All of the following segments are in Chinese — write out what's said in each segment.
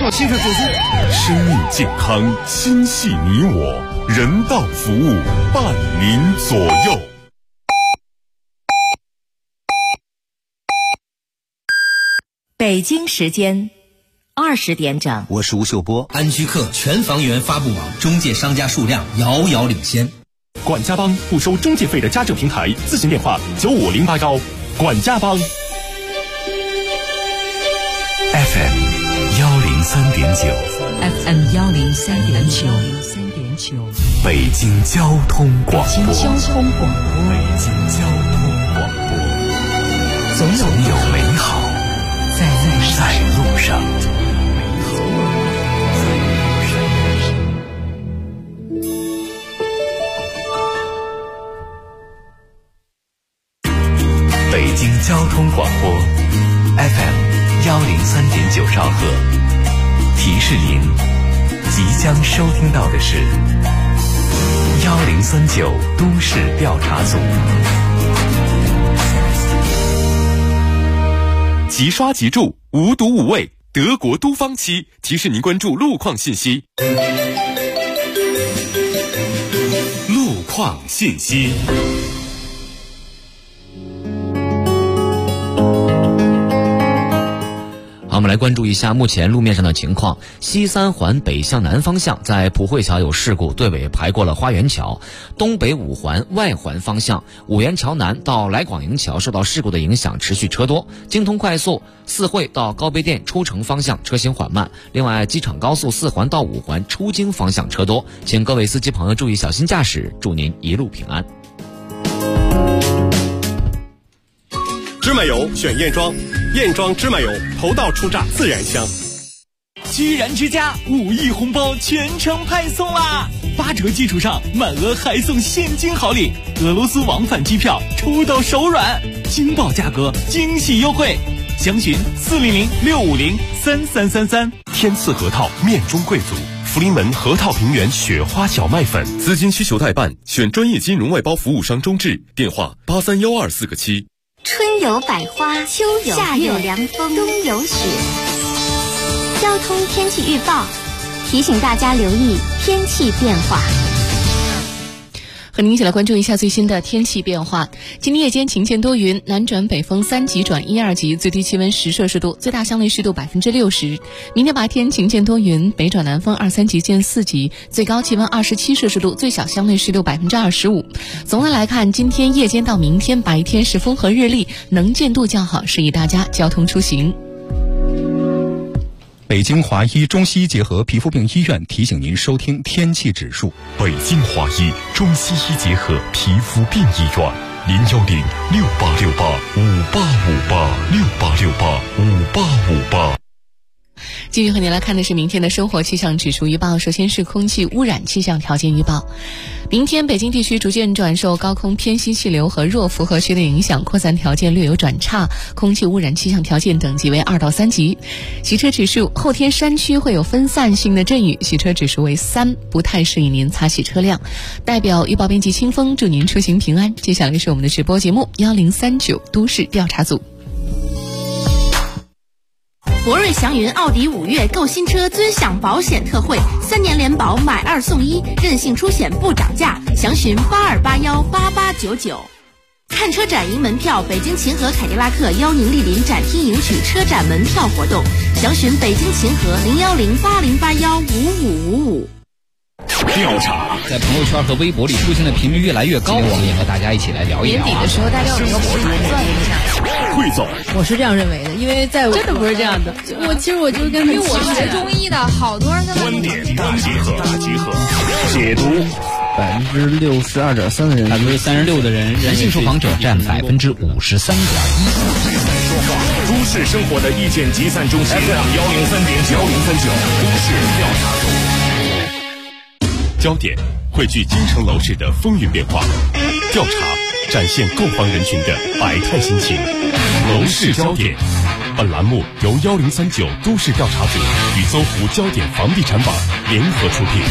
我亲自做主。 生命健康，心系你我，人道服务，伴您左右。 北京时间20点整， 我是吴秀波。 安居客全房源发布网中介商家数量遥遥领先。 管家帮不收中介费的家政平台，咨询电话95081。管家帮。 FM 103.9 FM 103.9， 北京交通广播。 北京交通广播，总有美好在路上。 北京交通广播 FM 103.9兆赫，提示您即将收听到的是1039都市调查组。 即刷即住，无毒无味，德国都芳漆提示您关注路况信息。路况信息。 好，我们来关注一下目前路面上的情况。西三环北向南方向在普惠桥有事故，队尾排过了花园桥。东北五环外环方向五元桥南到来广营桥受到事故的影响，持续车多。京通快速四惠到高碑店出城方向车行缓慢。另外，机场高速4环到5环出京方向车多，请各位司机朋友注意小心驾驶，祝您一路平安。 芝麻油选燕庄，燕庄芝麻油头道初榨自然香。 居然之家5亿红包全程派送啦！8折基础上满额还送现金好礼，俄罗斯往返机票抽到手软，惊爆价格，惊喜优惠，详询400-650-3333。 天赐核桃面中贵族，福临门核桃平原雪花小麦粉。资金需求代办，选专业金融外包服务商中智，电话831247个7。 春有百花，秋有夏有凉风，冬有雪。交通天气预报提醒大家留意天气变化。 和您一起来关注一下最新的天气变化。今天夜间晴间多云，南转北风3级转1、2级，最低气温10摄氏度，最大相对湿度60%。明天白天晴间多云，北转南风2、3级见4级，最高气温27摄氏度，最小相对湿度25%。总的来看，今天夜间到明天白天是风和日丽，能见度较好，适宜大家交通出行。 北京华医中西医结合皮肤病医院提醒您收听天气指数。 北京华医中西医结合皮肤病医院，010-6868-5858，6868-5858。 继续和您来看的是明天的生活气象指数预报。首先是空气污染气象条件预报。明天北京地区逐渐转受高空偏西气流和弱负荷区的影响，扩散条件略有转差，空气污染气象条件等级为2到3级。洗车指数，后天山区会有分散性的阵雨，洗车指数为3，不太适宜您擦洗车辆。代表预报编辑清风，祝您出行平安。接下来是我们的直播节目1039都市调查组。 博瑞祥云奥迪5月购新车尊享保险特惠，3年联保买2送1，任性出险不涨价，详询82818899。看车展赢门票，北京秦河凯迪拉克邀您莅临展厅赢取车展门票活动，详询北京秦河01080815555。 调查在朋友圈和微博里出现的频率越来越高，我们也和大家一起来聊一聊。 年底的时候，大家有一个盘算一下。 汇总， 我是这样认为的，因为在我真的不是这样的。其实我就跟因为我是学中医的，好多人跟观点大集合，解读。 62.3%的人 ，36%的人，男性受访者占53.1%。 都市生活的意见集散中心，FM 103.9都市调查组。焦点汇聚京城楼市的风云变化，调查展现购房人群的百态心情。楼市焦点，本栏目由1039都市调查组与搜狐焦点房地产网联合出品。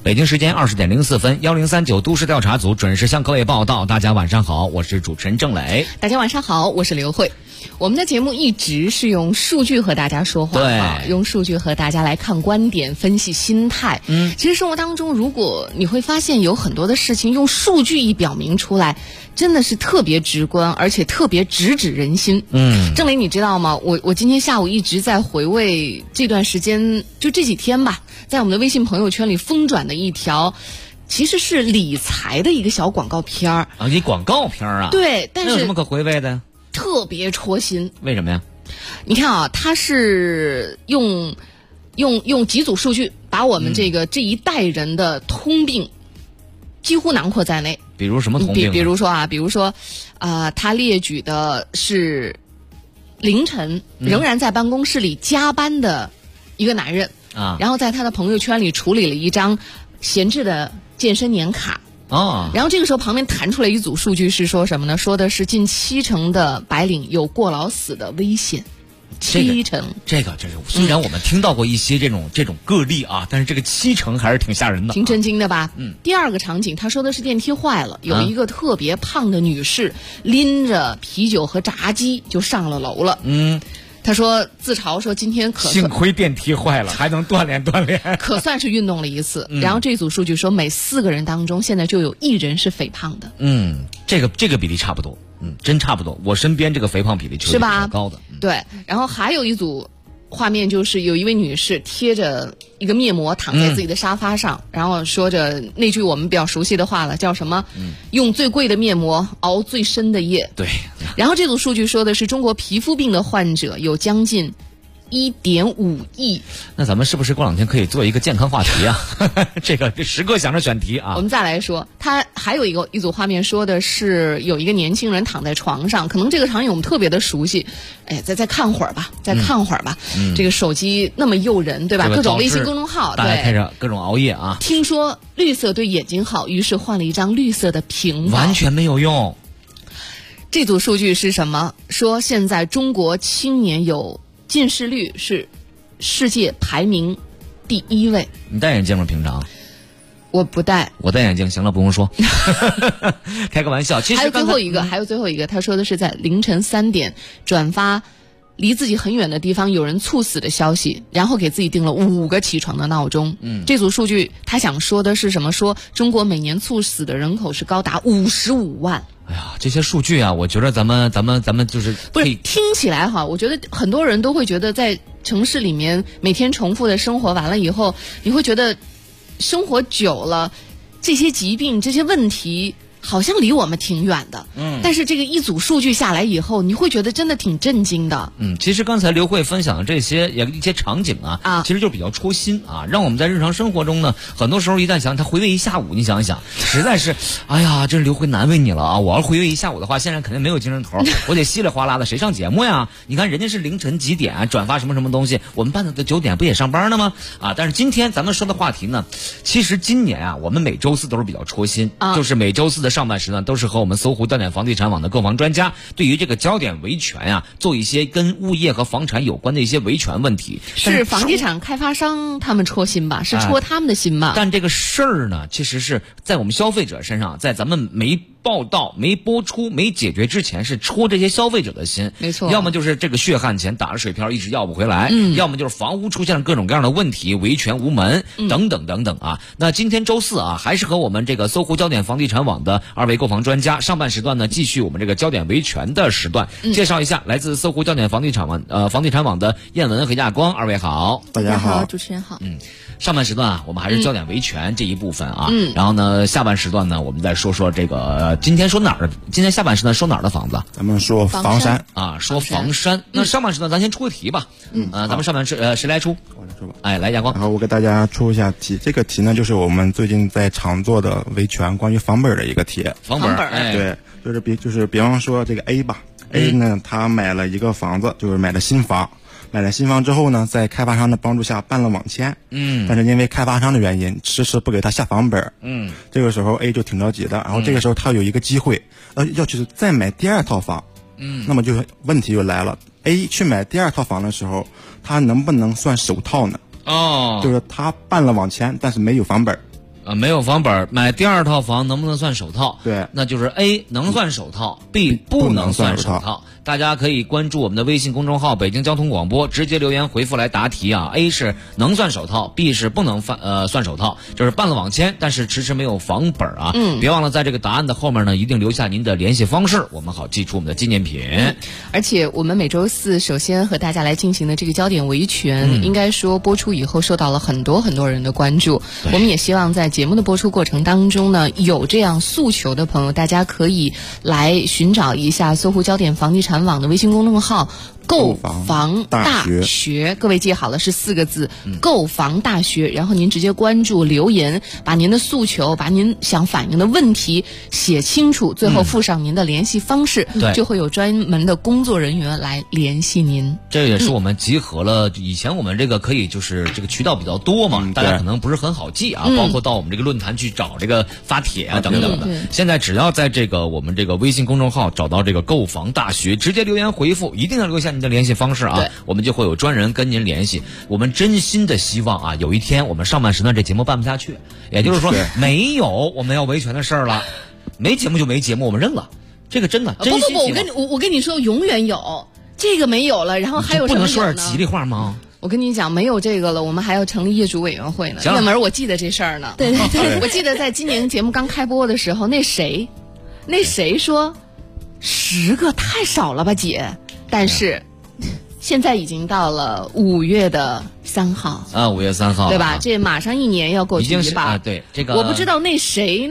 北京时间20点04分，1039都市调查组准时向各位报道。大家晚上好，我是主持人郑磊。 大家晚上好，我是刘慧。我们的节目一直是用数据和大家说话， 对， 用数据和大家来看观点、分析心态。其实生活当中，如果你会发现有很多的事情用数据一表明出来，真的是特别直观，而且特别直指人心。郑磊，你知道吗？我今天下午一直在回味这段时间，就这几天吧，在我们的微信朋友圈里疯转的一条。其实是理财的一个小广告片儿啊，一广告片啊？ 对，但是有什么可回味的？ 特别戳心。 为什么呀？ 你看啊，它是用几组数据把我们这一代人的通病几乎囊括在内。 比如什么通病？ 比如说，他列举的是凌晨仍然在办公室里加班的一个男人啊， 然后在他的朋友圈里处理了一张闲置的健身年卡。然后这个时候旁边弹出来一组数据是说什么呢？说的是近70%的白领有过劳死的危险。70%， 这个虽然我们听到过一些这种个例啊，但是这个70%还是挺吓人的， 挺震惊的吧？第二个场景，他说的是电梯坏了，有一个特别胖的女士拎着啤酒和炸鸡就上了楼了。他说自嘲说今天幸亏电梯坏了，还能锻炼锻炼， 可算是运动了一次。然后这组数据说，每4个人当中现在就有1人是肥胖的。 这个比例差不多，真差不多。我身边这个肥胖比例就是比较高的。 对，然后还有一组画面就是有一位女士贴着一个面膜躺在自己的沙发上，然后说着那句我们比较熟悉的话了，叫什么？用最贵的面膜熬最深的夜。 对。 然后这组数据说的是中国皮肤病的患者有将近1.5亿。 那咱们是不是过2天可以做一个健康话题啊？这时刻想着选题啊。 我们再来说，他还有一组画面说的是有一个年轻人躺在床上，可能这个场景我们特别的熟悉。再看会儿吧，这个手机那么诱人，对吧？各种微信公众号， 大家开始各种熬夜啊。 听说绿色对眼睛好，于是换了一张绿色的屏保， 完全没有用。 这组数据是什么？说现在中国青年有近视率是世界排名第1位。 你戴眼镜吗？平常？ 我不戴。 我戴眼镜，行了，不用说。开个玩笑。其实还有最后一个，他说的是在凌晨3点转发离自己很远的地方有人猝死的消息，然后给自己定了5个起床的闹钟。这组数据他想说的是什么？说中国每年猝死的人口是高达55万。 哎呀，这些数据啊，我觉得咱们就是不是听起来哈，我觉得很多人都会觉得在城市里面每天重复的生活完了以后，你会觉得生活久了，这些疾病、这些问题好像离我们挺远的。但是这个一组数据下来以后，你会觉得真的挺震惊的。 其实刚才刘慧分享的这些一些场景啊，其实就比较戳心啊，让我们在日常生活中呢，很多时候一旦想他回味一下午，你想一想，实在是，哎呀，真是刘慧难为你了啊！我要回味一下午的话，现在肯定没有精神头，我得稀里哗啦的，谁上节目呀？你看人家是凌晨几点转发什么东西，我们办的9点不也上班呢吗？但是今天咱们说的话题呢，其实今年啊，我们每周4都是比较戳心，就是每周4的上半时段都是和我们搜狐焦点房地产网的购房专家对于这个焦点维权啊，做一些跟物业和房产有关的一些维权问题。 是房地产开发商他们戳心吧？是戳他们的心吧？ 但这个事儿呢，其实是在我们消费者身上，在咱们没报道、没播出、没解决之前，是戳这些消费者的心。 没错， 要么就是这个血汗钱打了水漂，一直要不回来；要么就是房屋出现了各种各样的问题，维权无门，等等等等啊。那今天周4啊，还是和我们这个搜狐焦点房地产网的2位购房专家，上半时段呢继续我们这个焦点维权的时段，介绍一下来自搜狐焦点房地产网的燕文和亚光2位好。 大家好， 主持人好。 上半时段啊，我们还是焦点维权这一部分啊，然后呢，下半时段呢，我们再说说这个今天说哪儿的？今天下半时段说哪儿的房子？ 咱们说房山啊，说房山。那上半时段咱先出个题吧。咱们上半时谁来出？ 我来出吧。 来亚光。 然后我给大家出一下题，这个题呢就是我们最近在常做的维权关于房本的一个题。 房本， 对，就是比方说这个 A 吧，A 呢他买了一个房子，就是买了新房。买了新房之后呢，在开发商的帮助下办了网签，但是因为开发商的原因，迟迟不给他下房本，这个时候 A 就挺着急的，然后这个时候他有一个机会，要去再买第2套房，那么问题就来了 ，A 去买第2套房的时候，他能不能算首套呢？ 哦， 就是他办了网签，但是没有房本， 没有房本，买第二套房能不能算首套？ 对， 那就是 A 能算首套 ，B 不能算首套。大家可以关注我们的微信公众号北京交通广播，直接留言回复来答题啊。A 是能算首套 ，B 是不能算首套，就是办了网签，但是迟迟没有房本啊。别忘了在这个答案的后面呢，一定留下您的联系方式，我们好寄出我们的纪念品。 而且我们每周四首先和大家来进行的这个焦点维权，应该说播出以后受到了很多人的关注。我们也希望在节目的播出过程当中呢，有这样诉求的朋友，大家可以来寻找一下搜狐焦点房地产网的微信公众号购房大学，各位记好了，是4个字，购房大学。然后您直接关注留言，把您的诉求，把您想反映的问题写清楚，最后附上您的联系方式，就会有专门的工作人员来联系您。 这也是我们集合了以前我们这个可以就是这个渠道比较多嘛，大家可能不是很好记啊，包括到我们这个论坛去找这个发帖啊等等的。现在只要在这个我们这个微信公众号找到这个购房大学，直接留言回复，一定要留下您的联系方式啊，我们就会有专人跟您联系。我们真心的希望啊，有一天我们上半时段这节目办不下去，也就是说没有我们要维权的事儿了，没节目就没节目，我们认了。这个真的，真心我跟你说，永远有这个没有了，然后还有什么有呢？ 不能说点吉利话吗？ 我跟你讲，没有这个了，我们还要成立业主委员会呢。叶门，我记得这事儿呢。对，我记得在今年节目刚开播的时候，那谁说10个太少了吧，姐？但是现在已经到了5月3号啊，5月3号， 对吧？这马上1年要过去吧？ 啊，对，这个我不知道那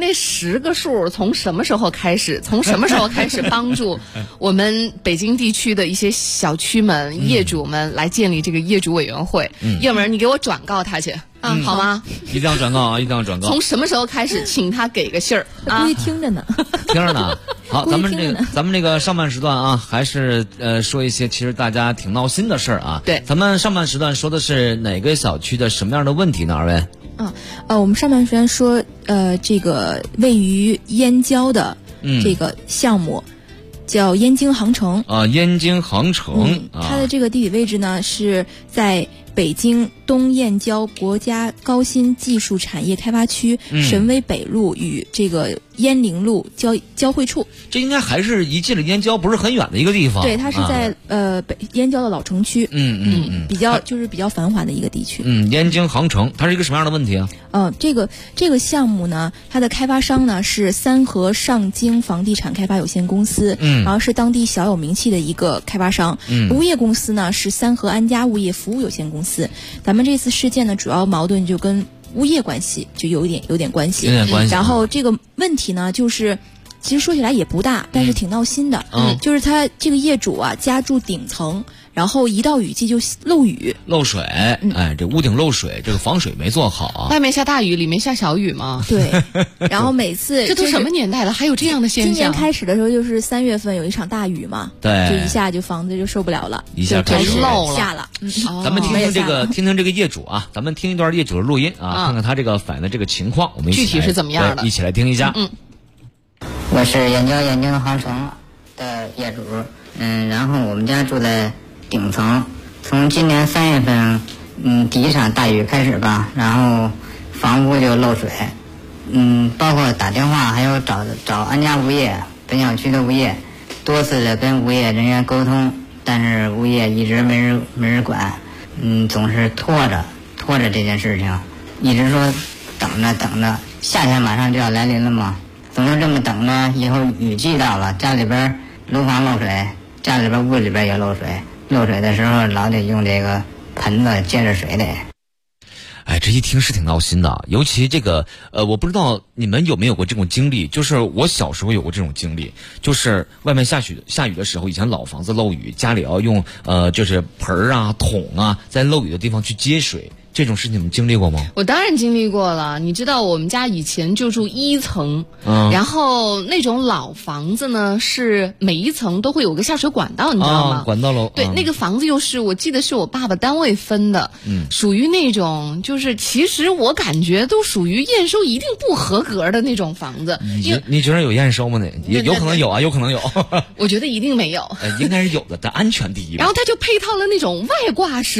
10个数从什么时候开始帮助我们北京地区的一些小区们、业主们来建立这个业主委员会。叶门，你给我转告他去。好吗？ 一定要转告啊！一定要转告。 从什么时候开始，请他给个信儿啊？估计听着呢。 听着呢。好，咱们这个上半时段啊，还是说一些其实大家挺闹心的事儿啊。 对， 咱们上半时段说的是哪个小区的什么样的问题呢？二位？ 我们上半时段说这个位于燕郊的这个项目。叫燕京航城啊，燕京航城， 它的这个地理位置呢是在北京东燕郊国家高新技术产业开发区神威北路与这个燕陵路交汇处。 这应该还是一进了燕郊不是很远的一个地方。 对，它是在北燕郊的老城区。比较繁华的一个地区。 燕京航城，它是一个什么样的问题啊？ 这个项目呢，它的开发商呢是三河上京房地产开发有限公司，然后是当地小有名气的一个开发商。物业公司呢是三河安家物业服务有限公司。咱们这次事件呢，主要矛盾就跟物业关系就有点关系。然后这个问题呢，就是其实说起来也不大，但是挺闹心的。就是他这个业主啊，家住顶层。然后一到雨季就漏水，这屋顶漏水，这个防水没做好啊。 外面下大雨，里面下小雨吗？ 对。然后每次这都什么年代了，还有这样的现象？ 今年开始的时候就是3月份有一场大雨嘛， 对， 就一下就房子就受不了了， 一下开始漏了， 下了。 咱们听听这个业主啊，咱们听一段业主的录音啊，看看他这个反映的这个情况，我们具体是怎么样的， 一起来听一下。 我是燕京航城的业主，然后我们家住在顶层，从今年3月份，第一场大雨开始吧，然后房屋就漏水，包括打电话还有找安家物业本小区的物业，多次的跟物业人员沟通，但是物业一直没人管，总是拖着这件事情，一直说等着，夏天马上就要来临了嘛，总是这么等着，以后雨季到了，家里边楼房漏水，家里边屋里边也漏水。漏水的时候老得用这个盆子接着水得。 这一听是挺闹心的，尤其这个我不知道你们有没有过这种经历，就是我小时候有过这种经历，就是外面下雨的时候，以前老房子漏雨，家里要用就是盆啊桶啊在漏雨的地方去接水。这种事你们经历过吗？ 我当然经历过了。你知道我们家以前就住1层，然后那种老房子呢，是每一层都会有个下水管道，你知道吗？ 管道楼。 对，那个房子又是我记得是我爸爸单位分的，属于那种就是其实我感觉都属于验收一定不合格的那种房子。 你觉得有验收吗？也有可能有啊，有可能有。 我觉得一定没有。 应该是有的，但安全第一。 然后它就配套了那种外挂式的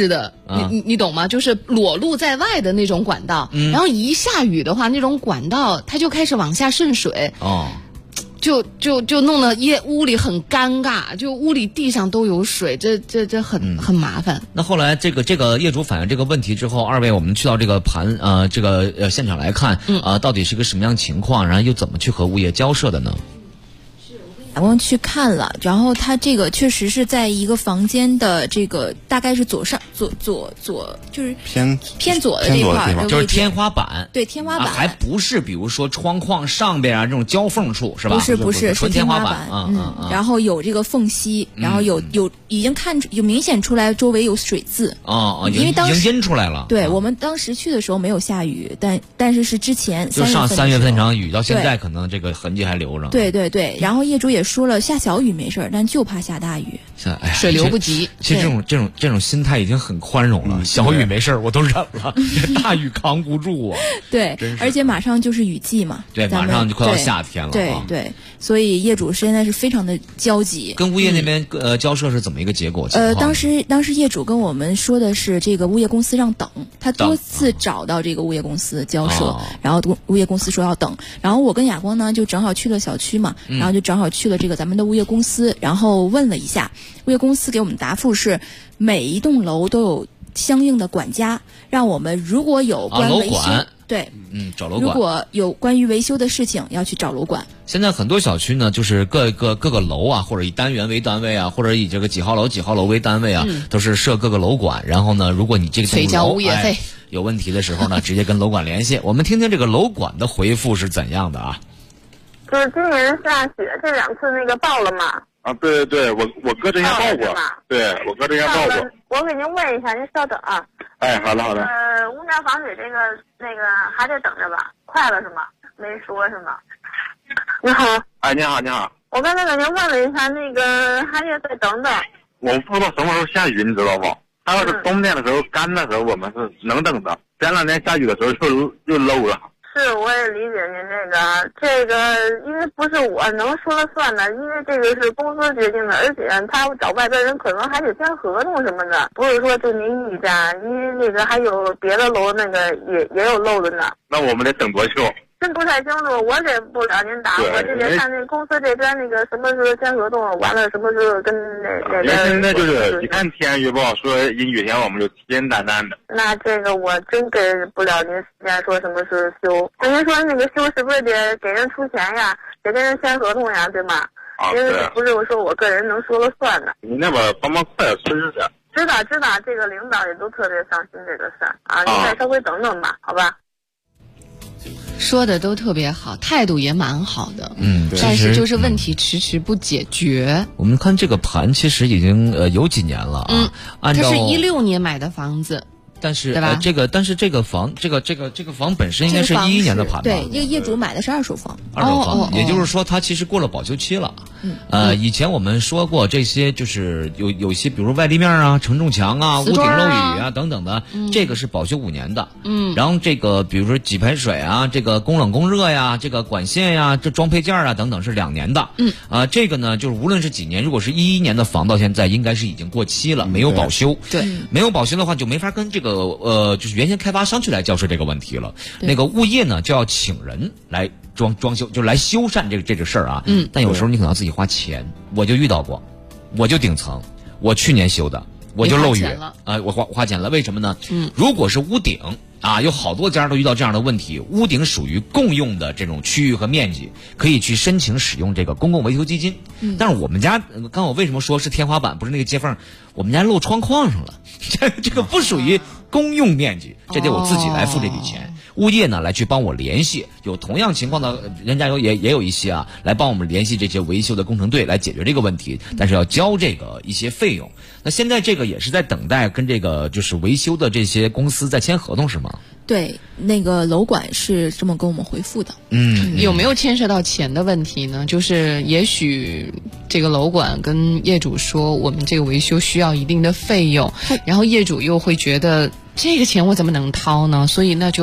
你懂吗？就是裸露在外的那种管道，然后一下雨的话，那种管道它就开始往下渗水。就弄得屋里很尴尬，就屋里地上都有水，这很麻烦。 那后来这个业主反映这个问题之后，二位我们去到这个现场来看，到底是个什么样情况，然后又怎么去和物业交涉的呢？ 亚光去看了，然后它这个确实是在一个房间的这个大概是左就是偏左的这一块， 就是天花板。 对，天花板还不是比如说窗框上边啊这种交缝处是吧？ 不是纯天花板。 然后有这个缝隙，然后有已经有明显出来周围有水渍。因为当时已经阴出来了。 对，我们当时去的时候没有下雨，但是之前就上3月份那场雨到现在可能这个痕迹还留着。 对，然后业主也说了，下小雨没事，但就怕下大雨， 水流不及。 其实这种心态已经很宽容了，小雨没事我都忍了，大雨扛不住啊。 对，而且马上就是雨季嘛， 对，马上就快到夏天了。 对，所以业主现在是非常的焦急。 跟物业那边交涉是怎么一个结果？ 当时业主跟我们说的是，这个物业公司让等，他多次找到这个物业公司交涉，然后物业公司说要等，然后我跟亚光呢就正好去了小区嘛，然后就正好去了这个咱们的物业公司，然后问了一下，物业公司给我们答复是每一栋楼都有相应的管家，让我们如果有关维修，对， 找楼管， 如果有关于维修的事情要去找楼管。 现在很多小区呢，就是各个楼啊，或者以单元为单位啊，或者以这个几号楼为单位啊，都是设各个楼管。然后呢，如果你这个催交物业费有问题的时候呢，直接跟楼管联系。我们听听这个楼管的回复是怎样的啊？ 就是今年下雪这2次那个报了吗？ 对，我哥之前报过，对我哥之前报过。 我给您问一下，您稍等啊。 好的。 屋面防水这个还得等着吧？快了是吗？没说是吗？你好。 你好。 我刚才给您问了一下，那个还得再等等。 我们不知道什么时候下雨，你知道不？他要是冬天的时候干的时候，我们是能等的。前2天下雨的时候又漏了。 是，我也理解您这个，因为不是我能说了算的，因为这个是公司决定的，而且他找外边人可能还得签合同什么的，不是说就您一家，因为那个还有别的楼也有漏的呢。 那我们得等多久？ 真不太清楚，我给不了您答，我这边看那公司这边那个什么时候签合同，完了什么时候跟那边。 现在就是一看天气预报说阴雨天，我们就提心胆胆的。 那这个我真给不了您时间说什么时候修。您说那个修是不是得给人出钱呀，得跟人签合同呀，对吗？因为不是我说我个人能说了算的。 你那边帮忙快点试试。 知道，这个领导也都特别上心这个事儿啊，您再稍微等等吧，好吧。 说的都特别好，态度也蛮好的，但是就是问题迟迟不解决。 我们看这个盘其实已经有几年了啊，按照它是16年买的房子。 但是这个房本身应该是11年的盘吧？ 对，这个业主买的是2手房。 2手房，也就是说它其实过了保修期了。以前我们说过这些，就是有一些，比如说外立面啊、承重墙啊、屋顶漏雨啊等等的，这个是保修5年的。然后这个比如说给排水啊、这个供冷供热呀、这个管线呀、这装配件啊等等是2年的。这个呢，就是无论是几年，如果是11年的房，到现在应该是已经过期了，没有保修。 对， 没有保修的话，就没法跟这个就是原先开发商去来交涉这个问题了。那个物业呢，就要请人来装修，就来修缮这个事儿啊。但有时候你可能要自己花钱。我就遇到过，我就顶层，我去年修的，我就漏雨我花钱了。为什么呢？如果是屋顶啊，有好多家都遇到这样的问题，屋顶属于共用的这种区域和面积，可以去申请使用这个公共维修基金。但是我们家刚我为什么说是天花板，不是那个接缝，我们家漏窗框上了，这个不属于公用面积，这得我自己来付这笔钱。物业呢来去帮我联系有同样情况的人家也有一些啊，来帮我们联系这些维修的工程队来解决这个问题，但是要交这个一些费用。那现在这个也是在等待跟这个就是维修的这些公司在签合同是吗？ 对，那个楼管是这么跟我们回复的。 有没有牵涉到钱的问题呢？就是也许这个楼管跟业主说我们这个维修需要一定的费用，然后业主又会觉得这个钱我怎么能掏呢？所以那就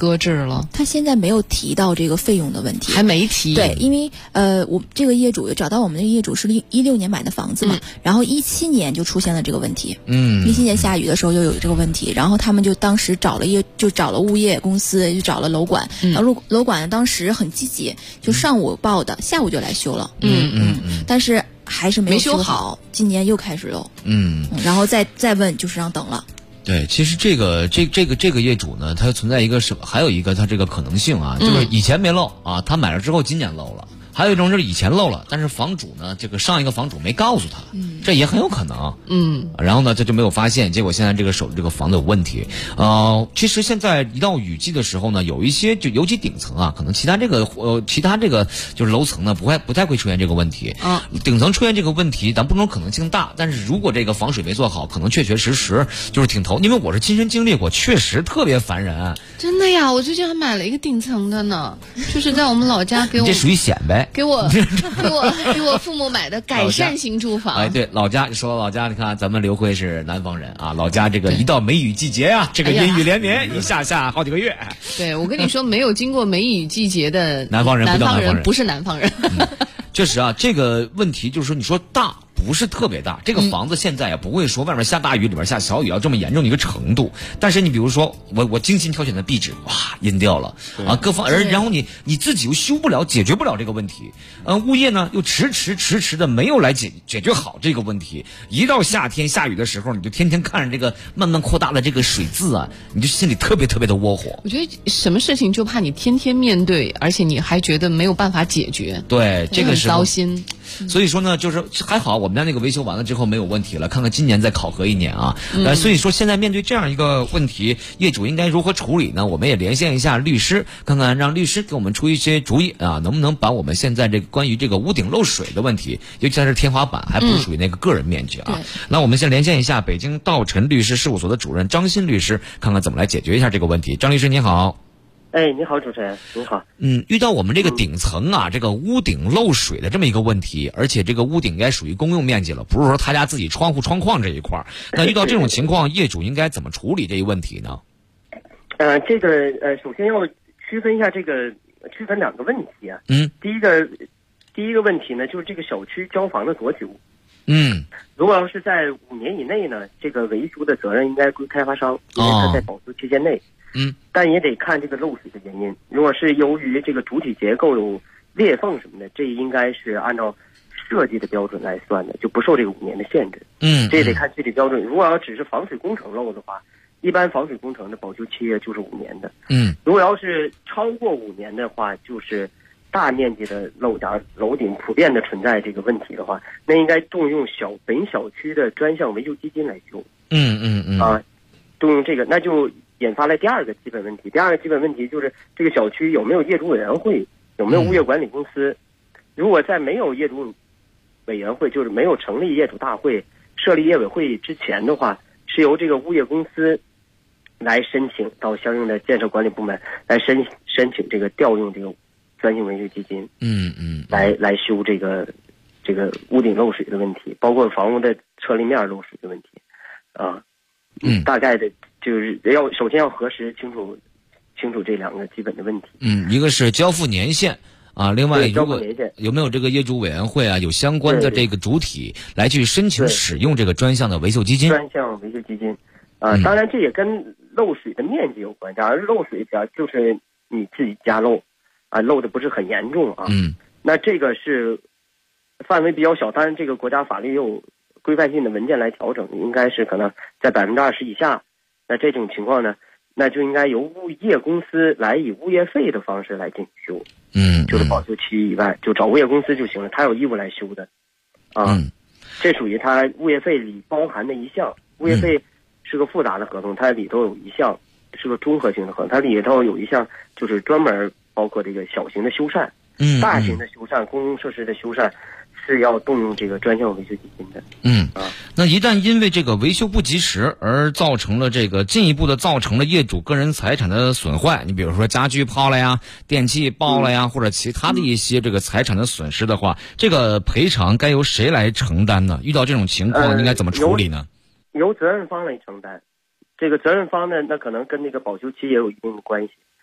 搁置了。 他现在没有提到这个费用的问题， 还没提。 对，因为我这个业主找到我们的业主是16年买的房子嘛，然后17年就出现了这个问题。17年下雨的时候就有这个问题，然后他们就当时找了物业公司，就找了楼管，然后楼管当时很积极，就上午报的，下午就来修了。但是还是没有修好，今年又开始漏。然后再问就是让等了。 对，其实这个业主呢，他存在一个还有一个他这个可能性啊，就是以前没漏啊，他买了之后今年漏了。还有一种就是以前漏了，但是房主呢，这个上一个房主没告诉他，这也很有可能。然后呢，他就没有发现，结果现在这个房子有问题。其实现在一到雨季的时候呢，有一些就尤其顶层啊，可能其他这个就是楼层呢不太会出现这个问题。顶层出现这个问题，咱不能可能性大，但是如果这个防水没做好，可能确实就是挺头，因为我是亲身经历过，确实特别烦人。 真的呀，我最近还买了一个顶层的呢，就是在我们老家给我。 这属于显摆。 给我父母买的改善型住房。 哎，对，老家说到老家，你看咱们刘慧是南方人啊，老家这个一到梅雨季节呀，这个阴雨连绵，一下好几个月。 对，我跟你说，没有经过梅雨季节的南方人不是南方人。 确实啊，这个问题就是说，你说大不是特别大，这个房子现在也不会说外面下大雨里边下小雨要这么严重的一个程度。但是你比如说我精心挑选的壁纸，哇，阴掉了啊，各方然后你自己又修不了，解决不了这个问题。物业呢又迟迟的没有来解决好这个问题。一到夏天下雨的时候，你就天天看着这个慢慢扩大的这个水渍啊，你就心里特别的窝火。 我觉得什么事情就怕你天天面对，而且你还觉得没有办法解决。 对，这个是糟心。 所以说呢，就是还好我们家那个维修完了之后没有问题了，看看今年再考核1年啊。所以说现在面对这样一个问题，业主应该如何处理呢？我们也连线一下律师，看看让律师给我们出一些主意啊，能不能把我们现在这个关于这个屋顶漏水的问题，尤其是天花板，还不是属于那个个人面积啊。那我们先连线一下北京道晨律师事务所的主任张鑫律师，看看怎么来解决一下这个问题。张律师你好。 你好，主持人，你好。 遇到我们这个顶层啊，这个屋顶漏水的这么一个问题，而且这个屋顶应该属于公用面积了，不是说他家自己窗户窗框这一块。那遇到这种情况，业主应该怎么处理这一问题呢？ 这个首先要区分一下区分2个问题啊。第一个问题呢，就是这个小区交房了多久？如果要是在5年以内呢，这个维修的责任应该归开发商，因为他在保修期间内。但也得看这个漏水的原因。如果是由于这个主体结构有裂缝什么的，这应该是按照设计的标准来算的，就不受这个5年的限制。这也得看具体标准。如果要只是防水工程漏的话，一般防水工程的保修期就是5年的。如果要是超过5年的话，就是大面积的漏夹楼顶普遍的存在这个问题的话，那应该动用本小区的专项维修基金来修。动用这个，那就引发了第2个基本问题。第2个基本问题就是这个小区有没有业主委员会，有没有物业管理公司。如果在没有业主委员会，就是没有成立业主大会、设立业委会之前的话，是由这个物业公司来申请到相应的建设管理部门来申请这个调用这个专项维修基金，来修这个屋顶漏水的问题，包括房屋的侧立面漏水的问题啊。大概的就是首先要核实清楚这2个基本的问题。 一个是交付年限啊，另外如果有没有这个业主委员会啊，有相关的这个主体来去申请使用这个专项的维修基金。 专项维修基金当然这也跟漏水的面积有关。假如漏水就是你自己家漏漏的不是很严重啊，那这个是范围比较小，当然这个国家法律有规范性的文件来调整，应该是可能在20%以下。那这种情况呢，那就应该由物业公司来以物业费的方式来进行修。就是保修期以外，就找物业公司就行了，他有义务来修的。这属于他物业费里包含的一项。物业费是个复杂的合同，它里头有一项是个综合性的合同，它里头有一项就是专门包括这个小型的修缮，大型的修缮、公共设施的修缮。是要动用这个专项维修基金的。 那一旦因为这个维修不及时而造成了进一步的造成了业主个人财产的损坏，你比如说家具泡了呀、电器爆了呀，或者其他的一些这个财产的损失的话，这个赔偿该由谁来承担呢？遇到这种情况应该怎么处理呢？ 由责任方来承担。这个责任方呢，那可能跟那个保修期也有一定的关系。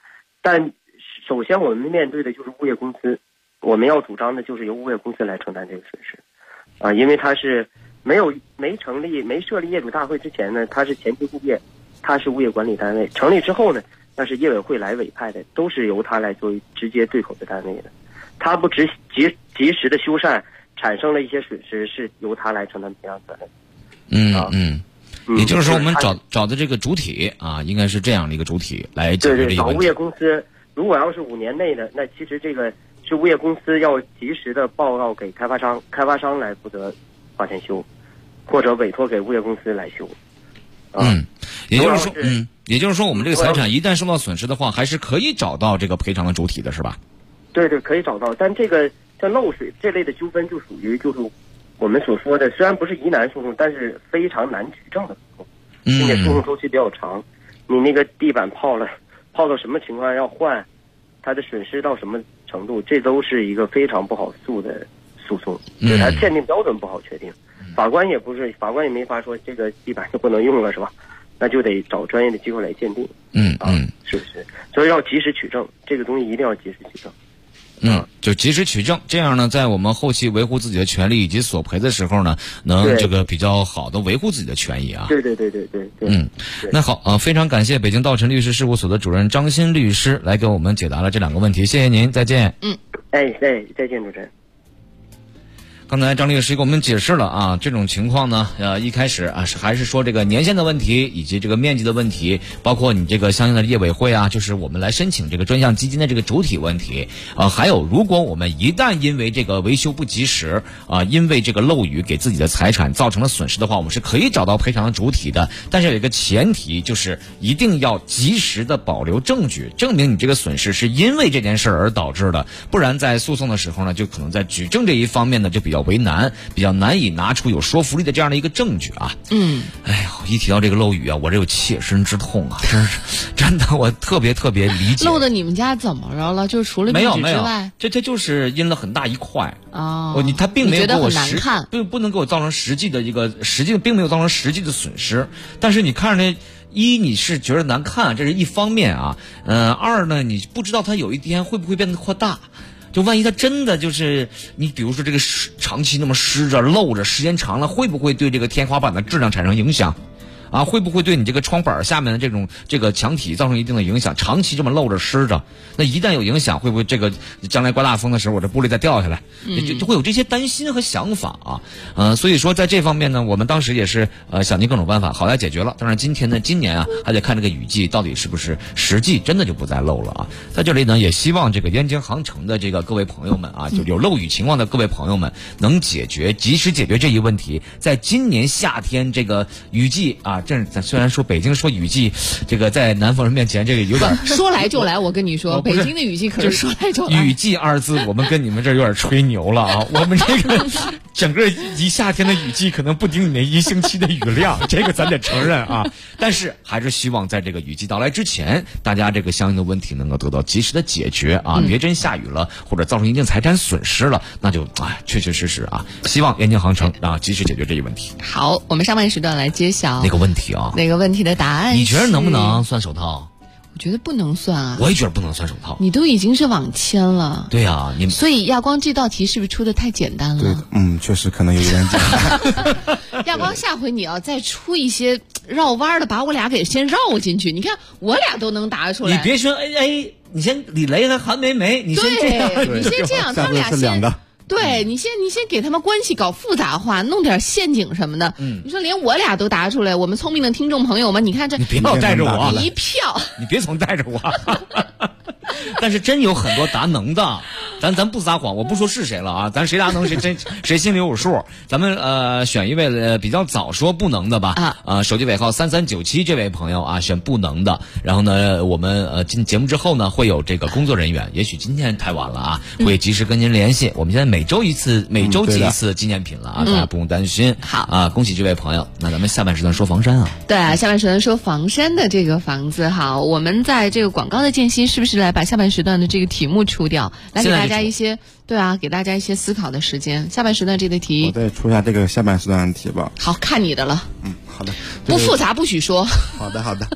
但首先我们面对的就是物业公司，我们要主张的就是由物业公司来承担这个损失，因为它是没设立业主大会之前呢，它是前期物业，它是物业管理单位，成立之后呢，那是业委会来委派的，都是由它来作为直接对口的单位的，它不及时的修缮产生了一些损失，是由它来承担赔偿责任。 也就是说，我们找的这个主体啊，应该是这样的一个主体来解决这个问题。 找物业公司，如果要是5年内的，那其实这个是物业公司要及时的报告给开发商，开发商来负责花钱修，或者委托给物业公司来修。 也就是说，我们这个财产一旦受到损失的话，还是可以找到这个赔偿的主体的，是吧？ 对，可以找到，但这个像漏水这类的纠纷，就属于就是我们所说的，虽然不是疑难诉讼，但是非常难举证的诉讼，并且诉讼周期比较长。你那个地板泡到什么情况要换，它的损失到什么程度，这都是一个非常不好诉的诉讼，对它鉴定标准不好确定。法官也没法说这个地板就不能用了，是吧？那就得找专业的机构来鉴定。是不是？所以要及时取证，这个东西一定要及时取证。 就及时取证，这样呢，在我们后期维护自己的权利以及索赔的时候呢，能这个比较好的维护自己的权益啊。 对。 那好啊，非常感谢北京道晨律师事务所的主任张鑫律师来给我们解答了这2个问题，谢谢您，再见。 再见，主持人。 刚才张律师给我们解释了啊，这种情况呢，一开始啊还是说这个年限的问题以及这个面积的问题，包括你这个相应的业委会啊，就是我们来申请这个专项基金的这个主体问题，还有如果我们一旦因为这个维修不及时因为这个漏雨给自己的财产造成了损失的话，我们是可以找到赔偿的主体的，但是有一个前提，就是一定要及时的保留证据，证明你这个损失是因为这件事而导致的，不然在诉讼的时候呢，就可能在举证这一方面呢就比较为难，比较难以拿出有说服力的这样的一个证据啊。哎呀，一提到这个漏雨啊，我这有切身之痛啊，真的我特别理解。 漏的你们家怎么着了？就是除了壁纸之外， 这就是阴了很大一块他并没有给我不能给我造成实际的并没有造成实际的损失，但是你看着你是觉得难看，这是一方面啊。二呢，你不知道它有一天会不会变得扩大。就万一它真的就是你，比如说这个长期那么湿着漏着，时间长了，会不会对这个天花板的质量产生影响？会不会对你这个窗板下面的这个墙体造成一定的影响？长期这么漏着湿着，那一旦有影响，会不会这个将来刮大风的时候，我这玻璃再掉下来？就会有这些担心和想法啊。所以说在这方面呢，我们当时也是想尽各种办法，好来解决了。当然今年啊，还得看这个雨季到底是不是实际真的就不再漏了啊。在这里呢，也希望这个燕京航城的这个各位朋友们啊，就有漏雨情况的各位朋友们能及时解决这一问题。在今年夏天这个雨季啊。虽然说北京说雨季，这个在南方人面前这个有点说来就来。我跟你说，北京的雨季可是说来就来。 雨季2字，我们跟你们这有点吹牛了啊！我们这个整个一夏天的雨季可能不顶你那1星期的雨量，这个咱得承认啊。但是还是希望在这个雨季到来之前，大家这个相应的问题能够得到及时的解决啊！别真下雨了或者造成一定财产损失了，那就确实啊，希望燕京航城及时解决这一问题。 好，我们上半时段来揭晓那个问题。 哪个问题的答案？ 你觉得能不能算手套？ 我觉得不能算啊。 我也觉得不能算手套。 你都已经是网签了。 对啊， 所以亚光这道题是不是出的太简单了？ 对，确实可能有点简单。 亚光，下回你要再出一些绕弯的，把我俩给先绕进去。你看我俩都能答出来。 你别说 AA， 你先李雷和韩梅梅，你先这样， 你先这样，他们俩先。对你先给他们关系搞复杂化，弄点陷阱什么的。你说连我俩都答出来，我们聪明的听众朋友们，你看这， 你别老带着我， 一票， 你别总带着我。但是真有很多答能的，咱不撒谎，我不说是谁了啊，咱谁答能谁心里有数。咱们选一位比较早说不能的吧。手机尾号3397这位朋友啊，选不能的。然后呢，我们进节目之后呢，会有这个工作人员，也许今天太晚了啊，会及时跟您联系。我们现在每周寄一次纪念品了啊，大家不用担心。 好啊，恭喜这位朋友。那咱们下半时段说房山啊。 对啊，下半时段说房山的这个房子。好，我们在这个广告的间隙，是不是来把下半时段的这个题目出掉，来给大家一些给大家一些思考的时间。下半时段这个题， 我再出一下这个下半时段的题吧。 好，看你的了。 好的， 不复杂不许说。 好的。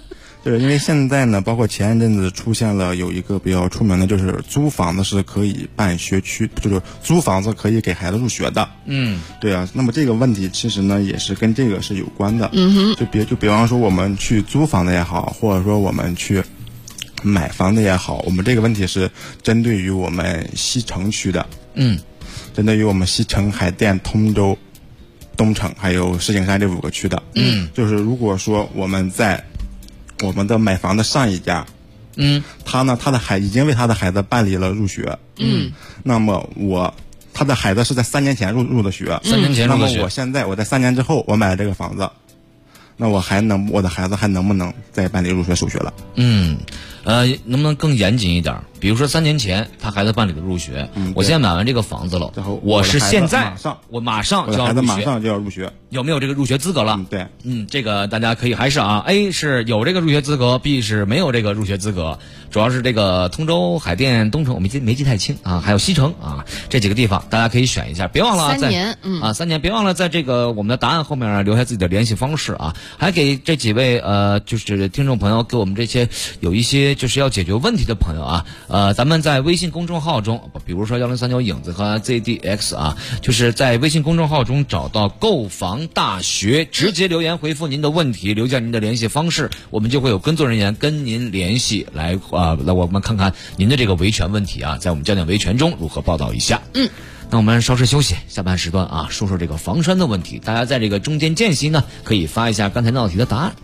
对，因为现在呢，包括前一阵子出现了有一个比较出名的，就是租房子是可以办学区，就是租房子可以给孩子入学的。对啊，那么这个问题其实呢也是跟这个是有关的。就比方说我们去租房子也好，或者说我们去买房子也好，我们这个问题是针对于我们西城区的。针对于我们西城、海淀、通州、东城还有石景山这5个区的。就是如果说我们在我们的买房的上一家，他呢，已经为他的孩子办理了入学，那么他的孩子是在3年前入的学，3年前入的学，那么我在3年之后我买了这个房子，那我的孩子还能不能再办理入学手续了？ 能不能更严谨一点？比如说3年前他孩子办理的入学，我现在买完这个房子了，我是现在我马上就要入学， 孩子马上就要入学， 有没有这个入学资格了？ 对， 这个大家可以还是A 是有这个入学资格 ，B 是没有这个入学资格。主要是这个通州、海淀、东城，我没记太清啊，还有西城啊，这几个地方大家可以选一下，别忘了 3年 ，3年，别忘了在这个我们的答案后面留下自己的联系方式啊，还给这几位就是听众朋友，给我们这些有一些就是要解决问题的朋友啊，咱们在微信公众号中，比如说1039影子和 ZDX 啊，就是在微信公众号中找到购房大学，直接留言回复您的问题，留下您的联系方式，我们就会有工作人员跟您联系来我们看看您的这个维权问题啊，在我们焦点维权中如何报道一下。那我们稍事休息，下半时段啊，说说这个房山的问题。大家在这个中间间隙呢，可以发一下刚才那道题的答案。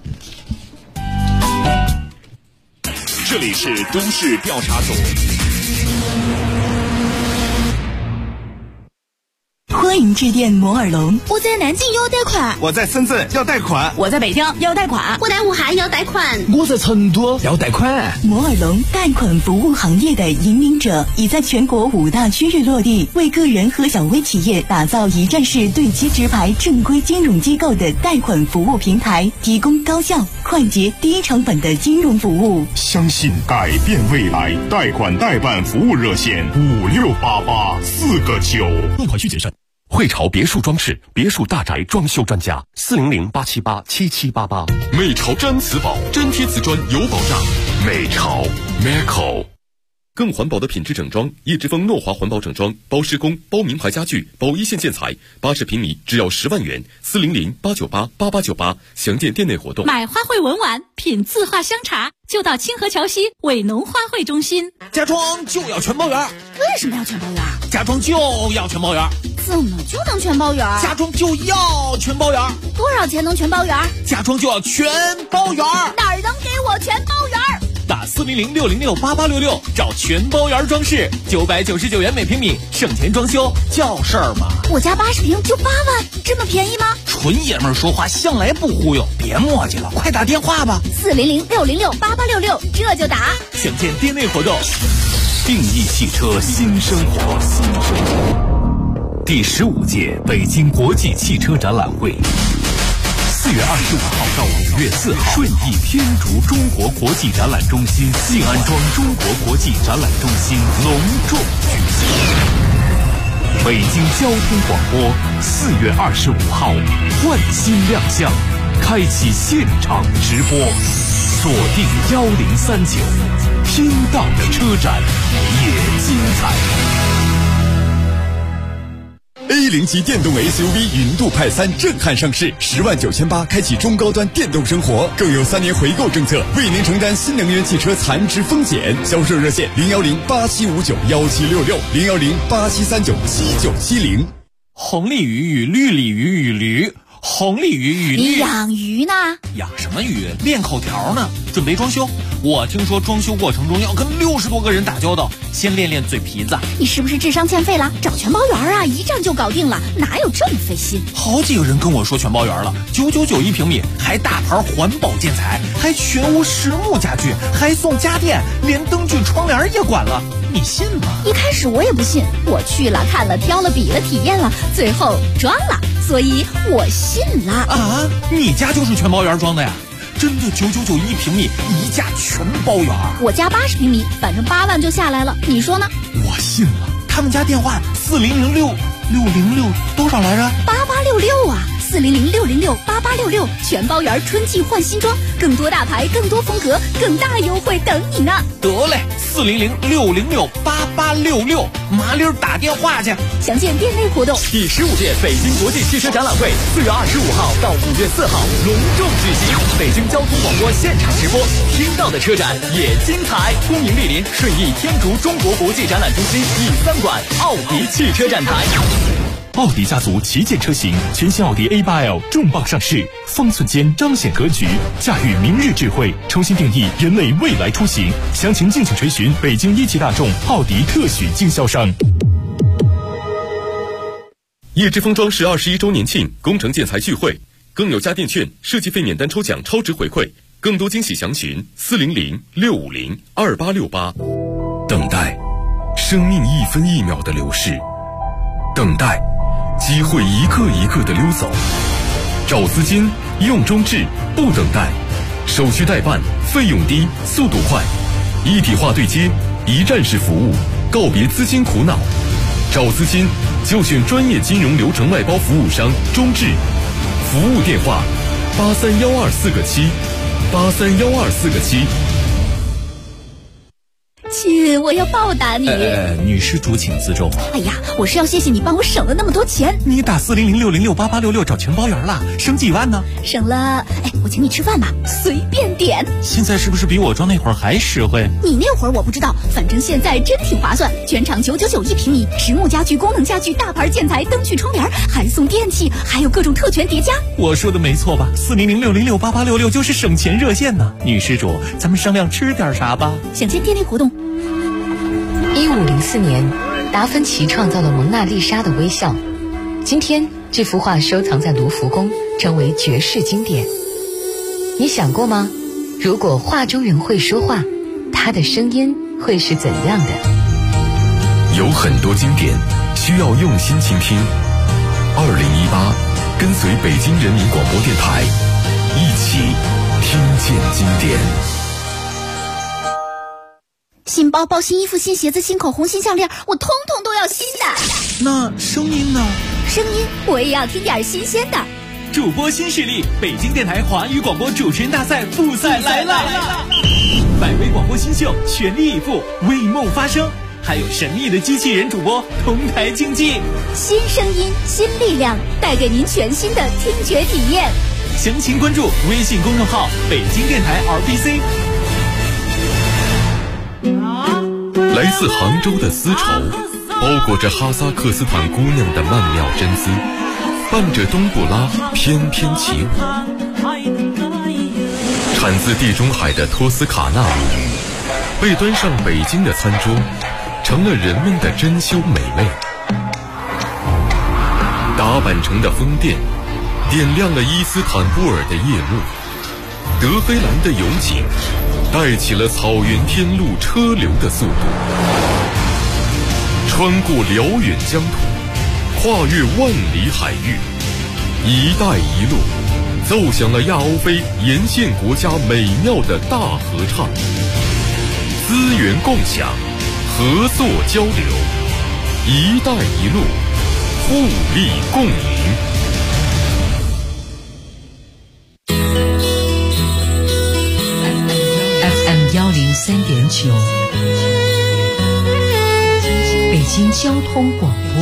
这里是都市调查组。 欢迎致电摩尔龙。 我在南京要贷款， 我在深圳要贷款， 我在北京要贷款， 我在武汉要贷款， 我在成都要贷款。 摩尔龙贷款服务行业的引领者，已在全国5大区域落地，为个人和小微企业打造一站式对接直排正规金融机构的贷款服务平台，提供高效、快捷、低成本的金融服务。 相信改变未来，贷款代办服务热线5688-4个9，贷款需谨慎。汇潮别墅装饰，别墅大宅装修专家，400-878-7788。美潮毡瓷宝，粘贴瓷砖有保障。美潮 Meco。更环保的品质整装，叶之峰诺华环保整装，包施工、包名牌家具、包一线建材，80平米只要10万元，400-898-8898，详见店内活动。 买花卉文玩，品字画香茶，就到清河桥西伟农花卉中心。 家装就要全包圆。 为什么要全包圆？ 家装就要全包圆。 怎么就能全包圆？ 家装就要全包圆。 多少钱能全包圆？ 家装就要全包圆。 哪儿能给我全包圆？ 打400-606-8866，找全包圆装饰，999元每平米，省钱装修叫事儿吗？ 我家80平就8万，这么便宜吗？ 纯爷们儿说话向来不忽悠，别磨叽了，快打电话吧。 400-606-8866，这就打。 详见店内活动。 定义汽车新生活。第15届北京国际汽车展览会，4月25号到5月4号，顺义天竺中国国际展览中心、静安庄中国国际展览中心隆重举行。北京交通广播4月25号换新亮相，开启现场直播，锁定1039，听到的车展也精彩。A0级电动 SUV 云度派3震撼上市，10.980万开启中高端电动生活，更有3年回购政策，为您承担新能源汽车残值风险。销售热线010-8759-1766，010-8739-7970。 红鲤鱼与绿鲤鱼与驴，红鲤鱼与绿。 你养鱼呢？ 养什么鱼？练口条呢，准备装修。我听说装修过程中要跟60多个人打交道，先练练嘴皮子。 你是不是智商欠费了？找全包圆啊，一站就搞定了，哪有这么费心？ 好几个人跟我说全包圆了，999一平米，还大牌环保建材，还全屋实木家具，还送家电，连灯具窗帘也管了，你信吗？ 一开始我也不信，我去了看了挑了比了体验了，最后装了，所以我信了。 啊，你家就是全包圆装的呀？真的999一平米，一价全包圆。 我家80平米，反正8万就下来了，你说呢？ 我信了。他们家电话4006606多少来着？ 8866啊 400-606-8866，全包圆春季换新装，更多大牌，更多风格，更大优惠等你呢。 得嘞，400-606-8866，麻溜打电话去。 详见店内活动。 第15届北京国际汽车展览会4月25号到5月4号隆重举行，北京交通广播现场直播，听到的车展也精彩。恭迎莅临顺义天竺中国国际展览中心E3馆奥迪汽车展台。奥迪家族旗舰车型全新奥迪 A8L 重磅上市，方寸间彰显格局，驾驭明日智慧，重新定义人类未来出行。详情敬请垂询北京一汽大众奥迪特许经销商。 叶之封装是21周年庆工程建材聚会，更有家电券、设计费免单抽奖超值回馈，更多惊喜详询400-650-2868。等待，生命一分一秒的流逝；等待，机会一个一个的溜走。找资金，用中置，不等待，手续代办，费用低，速度快，一体化对接，一站式服务，告别资金苦恼。找资金就选专业金融流程外包服务商中置，服务电话831247，831247。 亲，我要报答你。 女施主请自重。 哎呀，我是要谢谢你帮我省了那么多钱。 你打400-606-8866找全包圆了，省几万呢？ 省了，我请你吃饭吧，随便点。 现在是不是比我装那会儿还实惠？ 你那会儿我不知道，反正现在真挺划算，全场999一平米，实木家具、功能家具、大牌建材、灯具、窗帘，还送电器，还有各种特权叠加。 我说的没错吧？400-606-8866就是省钱热线呢。女施主，咱们商量吃点啥吧？ 想见店内活动。 1504年，达芬奇创造了蒙娜丽莎的微笑。今天，这幅画收藏在卢浮宫，成为绝世经典。你想过吗？如果画中人会说话，他的声音会是怎样的？ 有很多经典需要用心倾听。2018，跟随北京人民广播电台，一起听见经典。 新包包、新衣服、新鞋子、新口红、新项链，我通通都要新的。 那声音呢？ 声音我也要听点新鲜的。 主播新势力，北京电台华语广播主持人大赛复赛来了！百位广播新秀全力以赴，为梦发声，还有神秘的机器人主播同台竞技。 新声音，新力量，带给您全新的听觉体验。 详情关注微信公众号北京电台 RBC。 来自杭州的丝绸，包裹着哈萨克斯坦姑娘的曼妙真姿，伴着冬不拉翩翩起舞。产自地中海的托斯卡纳米，被端上北京的餐桌，成了人们的珍馐美味。达坂城的风电，点亮了伊斯坦布尔的夜幕。德黑兰的勇景，带起了草原天路车流的速度。穿过辽远疆土，跨越万里海域，一带一路奏响了亚欧非沿线国家美妙的大合唱。资源共享，合作交流，一带一路，互利共赢。 FM103.9，北京交通广播，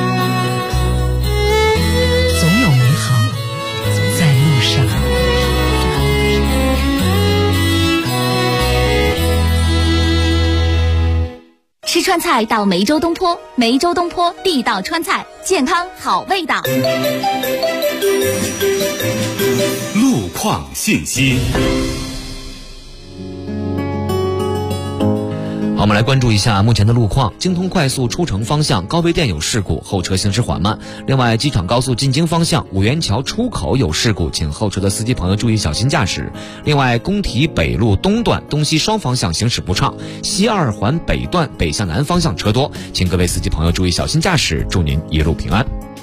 总有美好在路上。 吃川菜到梅州东坡，梅州东坡地道川菜，健康好味道。 路况信息。 好，我们来关注一下目前的路况。京通快速出城方向高碑店有事故，后车行驶缓慢。另外，机场高速进京方向五元桥出口有事故，请后车的司机朋友注意小心驾驶。另外，工体北路东段东西双方向行驶不畅，西二环北段北向南方向车多，请各位司机朋友注意小心驾驶，祝您一路平安。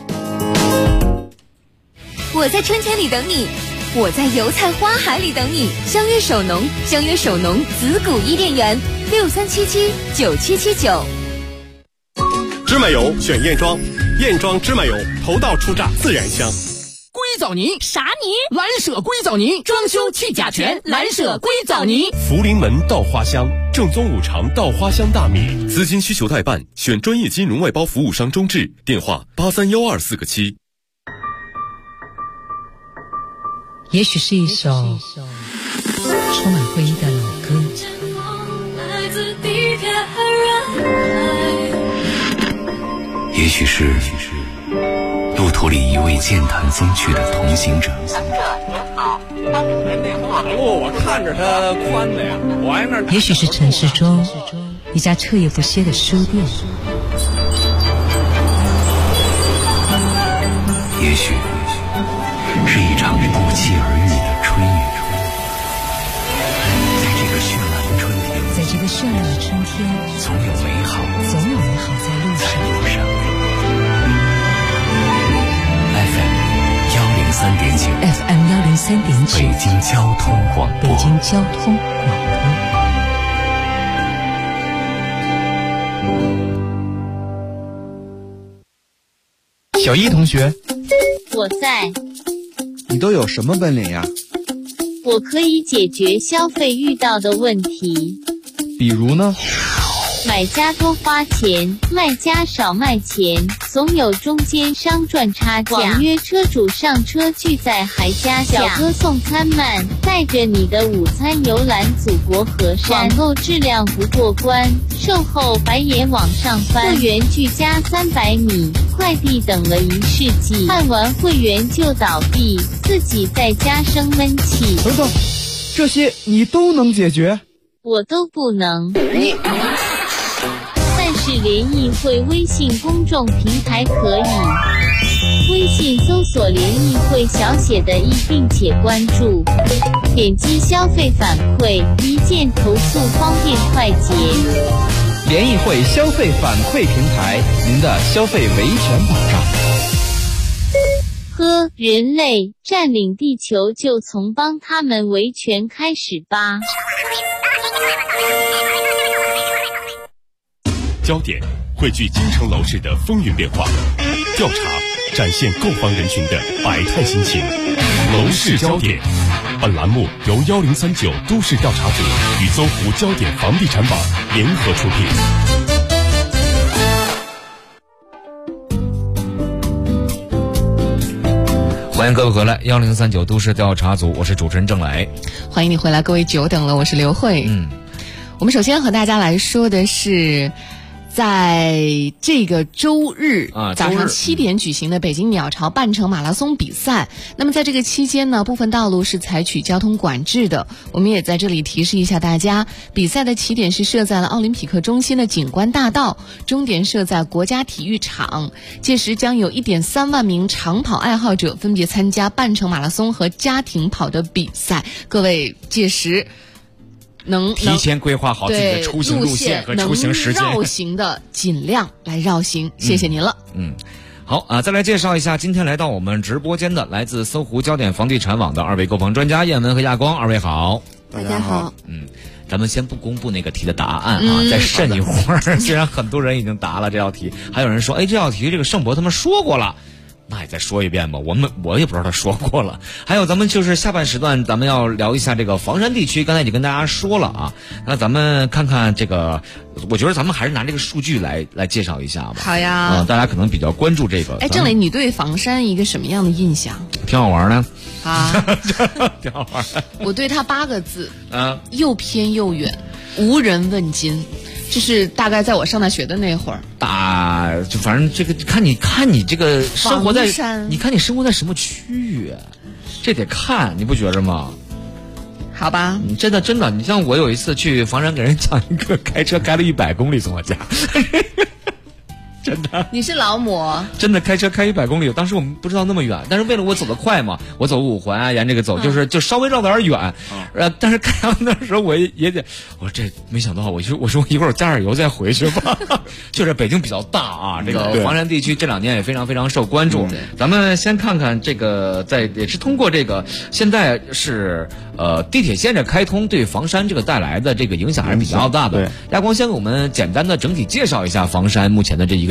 我在春天里等你，我在油菜花海里等你。相约首农，相约首农子谷伊甸园，63779779。 芝麻油选燕庄，燕庄芝麻油头道出榨自然香。 归藻泥。 啥泥？ 蓝舍硅藻泥，装修去甲醛，蓝舍硅藻泥。 福临门稻花香，正宗五常稻花香大米。资金需求代办，选专业金融外包服务商中智，电话831247个7。 也许是一首充满回忆的老歌， 也许是路途里一位健谈风趣的同行者。 马路我看着它宽的呀，我挨那儿。 也许是城市中一家彻夜不歇的书店， 也许是一场不期而遇的春雨。在这个绚烂的春天， 在这个绚烂的春天， 总有美好在路上。 FM 103.9， 北京交通广播。 北京交通广播。小一同学， 我在。 你都有什么本领呀？ 我可以解决消费遇到的问题。 比如呢？ 买家多花钱，卖家少卖钱，总有中间商赚差价。网约车主上车拒载还加价，小哥送餐慢，带着你的午餐游览祖国河山。网购质量不过关，售后白眼往上翻。会员距家300米，快递等了1世纪，办完会员就倒闭，自己在家生闷气。 等等，这些你都能解决？ 我都不能。但是联谊会微信公众平台可以，微信搜索联谊会小写的“易”并且关注，点击消费反馈，一键投诉，方便快捷。 联谊会消费反馈平台，您的消费维权保障。 呵，人类占领地球就从帮他们维权开始吧。 焦点汇聚京城楼市的风云变化，调查展现购房人群的百态心情。楼市焦点，本栏目由1039都市调查组与搜狐焦点房地产网联合出品。 欢迎各位回来，1039都市调查组，我是主持人郑磊。 欢迎你回来，各位久等了，我是刘慧。我们首先和大家来说的是，在这个周日早上7点举行的北京鸟巢半程马拉松比赛。那么在这个期间呢，部分道路是采取交通管制的。我们也在这里提示一下大家，比赛的起点是设在了奥林匹克中心的景观大道，终点设在国家体育场。届时将有1.3万名长跑爱好者分别参加半程马拉松和家庭跑的比赛。各位届时能提前规划好自己的出行路线和出行时间， 绕行的尽量来绕行，谢谢您了。 好啊，再来介绍一下今天来到我们直播间的来自搜狐焦点房地产网的2位购房专家燕文和亚光，2位好。 大家好。 咱们先不公布那个题的答案啊，再慎一会儿。虽然很多人已经答了这道题，还有人说，这道题这个盛博他们说过了。那也再说一遍吧，我也不知道他说过了。还有咱们就是下半时段咱们要聊一下这个房山地区，刚才已经跟大家说了啊。那咱们看看这个，我觉得咱们还是拿这个数据来介绍一下吧。 好呀。 大家可能比较关注这个。 郑磊，你对房山一个什么样的印象？ 挺好玩的。挺好玩的。我对他8个字又偏又远，无人问津。就是大概在我上大学的那会儿， 就反正这个看你这个生活在，你看你生活在什么区域，这得看，你不觉着吗？ 好吧， 真的，你像我有一次去房山给人讲一个，开车开了100公里从我家。真的， 你是劳模？ 真的开车开100公里，当时我们不知道那么远，但是为了我走得快嘛，我走5环啊，沿这个走，就稍微绕得有点远。但是开到那时候我也得，我说这没想到，我说一会儿加点油再回去吧。就是北京比较大啊，这个房山地区这2年也非常非常受关注。咱们先看看这个，也是通过这个，现在是地铁线的开通对房山这个带来的这个影响还是比较大的。亚光先给我们简单的整体介绍一下房山目前的这一个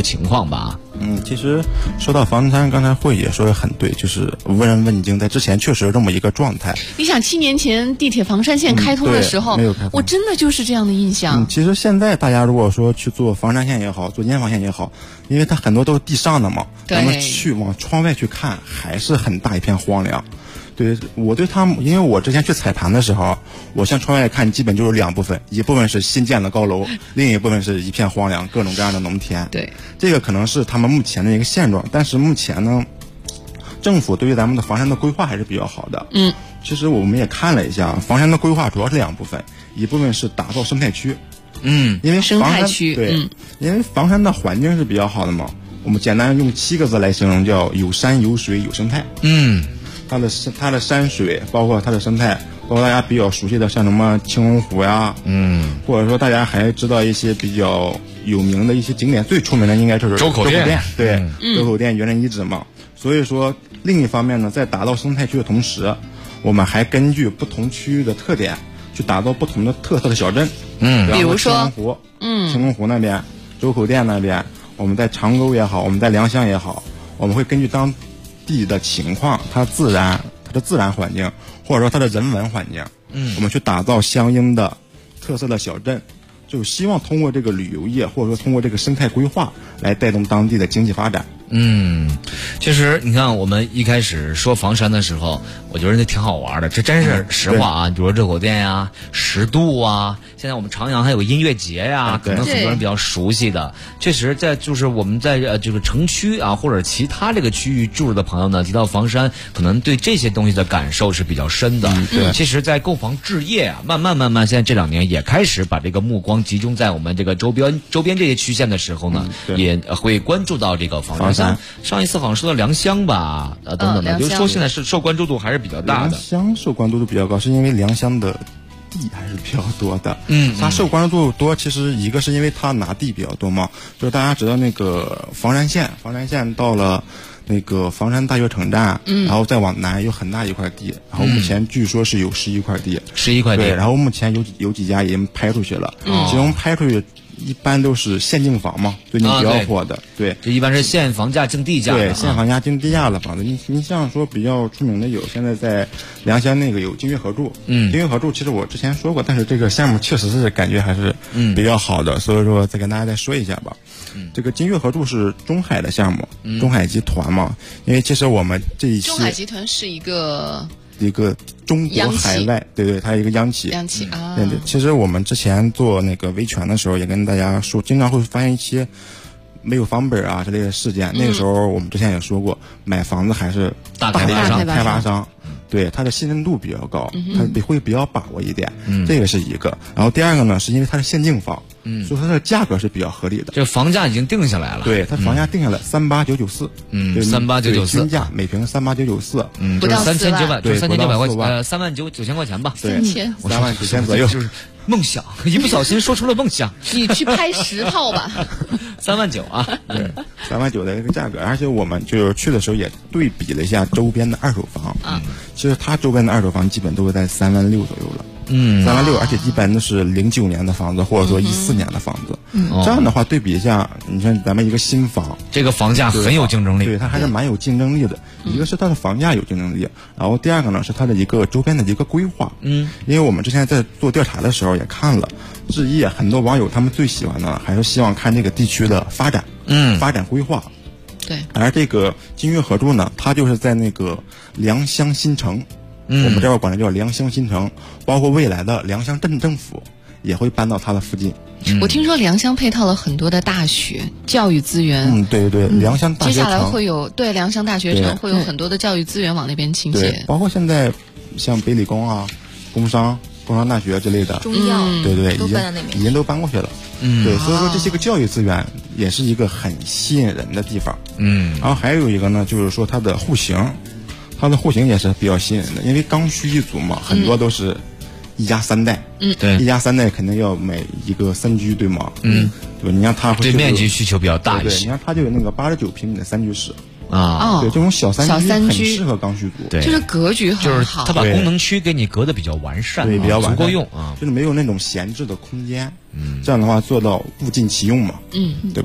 情况吧？ 其实说到房山，刚才慧也说的很对，就是无人问津，在之前确实这么一个状态。 你想7年前地铁房山线开通的时候， 没有开通， 我真的就是这样的印象。 其实现在大家如果说去坐房山线也好，坐燕房线也好，因为它很多都是地上的嘛，咱们去往窗外去看，还是很大一片荒凉。对，我对他们，因为我之前去踩盘的时候，我向窗外看，基本就是2部分，一部分是新建的高楼，另一部分是一片荒凉，各种各样的农田。 对， 这个可能是他们目前的一个现状，但是目前呢，政府对于咱们的房山的规划还是比较好的。其实我们也看了一下，房山的规划主要是2部分，一部分是打造生态区。因为生态区， 对，因为房山的环境是比较好的嘛，我们简单用7个字来形容，叫有山有水有生态。它的山水，包括它的生态，包括大家比较熟悉的像什么青龙湖呀，或者说大家还知道一些比较有名的一些景点，最出名的应该就是周口店， 对，周口店猿人遗址嘛。所以说，另一方面呢，在打造生态区的同时，我们还根据不同区域的特点，去打造不同的特色的小镇。 比如说青龙湖那边，周口店那边，我们在长沟也好，我们在良乡也好，我们会根据当地的情况，它的自然环境，或者说它的人文环境，我们去打造相应的特色的小镇，就希望通过这个旅游业，或者说通过这个生态规划来带动当地的经济发展。 其实你看，我们一开始说房山的时候，我觉得那挺好玩的，这真是实话啊。比如说热狗店呀、10度啊，现在我们长阳还有个音乐节呀，可能很多人比较熟悉的。确实，在就是我们在这个城区啊，或者其他这个区域住着的朋友呢，提到房山，可能对这些东西的感受是比较深的。其实，在购房置业啊，慢慢，现在这2年也开始把这个目光集中在我们这个周边这些区县的时候呢，也会关注到这个房山。上一次好像说到良乡吧，等等的，就是说现在是受关注度还是比较大的。 良乡受关注度比较高，是因为良乡的地还是比较多的。它受关注度多，其实一个是因为它拿地比较多嘛，就是大家知道那个房山县到了那个房山大学城站，然后再往南有很大一块地，然后目前据说是有11块地，对，然后目前有几家已经拍出去了，其中拍出去一般都是限竞房嘛，最近比较火的，对， 这一般是限房价竞地价， 对，限房价竞地价的房子。你像说比较出名的有，现在在良乡那个有金悦合住，金悦合住其实我之前说过，但是这个项目确实是感觉还是比较好的，所以说再跟大家再说一下吧。这个金悦合住是中海的项目，中海集团嘛，因为其实我们这一期中海集团是一个中国海外，对，它一个央企啊。对，其实我们之前做那个维权的时候，也跟大家说，经常会发现一些没有房本啊之类的事件。那个时候我们之前也说过，买房子还是大开发商，对，它的信任度比较高，它会比较把握一点，这个是一个。然后第2个呢，是因为它是限竞房，所以它的价格是比较合理的。 这房价已经定下来了， 对，它房价定下来38994， 38994， 均价每平38994， 不到 3900， 对 ，3900块，39000块钱吧， 对，39000左右， 就是梦想，一不小心说出了梦想。 你去拍10套吧 ，39000啊， 对，39000的一个价格，而且我们就是去的时候也对比了一下周边的二手房，其实它周边的二手房基本都是在36000左右了。36000，而且一般都是09年的房子，或者说14年的房子。这样的话对比一下，你看咱们一个新房， 这个房价很有竞争力， 对，它还是蛮有竞争力的。一个是它的房价有竞争力，然后第2个呢是它的一个周边的一个规划。因为我们之前在做调查的时候也看了，置业很多网友他们最喜欢的还是希望看这个地区的发展，发展规划。 对， 而这个金悦合住呢，它就是在那个良乡新城。我们这边管它叫良乡新城，包括未来的良乡镇政府也会搬到它的附近。 我听说良乡配套了很多的大学教育资源。 对，良乡大学城接下来会有良乡大学城会有很多的教育资源往那边倾斜。 包括现在像北理工啊、工商大学之类的， 中药， 对， 都搬到那边， 已经都搬过去了。对，所以说这些个教育资源也是一个很吸引人的地方。然后还有一个呢，就是说它的户型。它的户型也是比较吸引人的，因为刚需一族嘛，很多都是1家3代， 对， 1家3代肯定要买一个3居，对吗？对，你看它对面积需求比较大一些， 对，你看它就有那个89平米的3居室啊， 对，这种小三居很适合刚需族， 对，就是格局很好， 就是它把功能区给你隔得比较完善， 对，比较完善， 足够用啊， 就是没有那种闲置的空间，这样的话做到物尽其用嘛，对吧？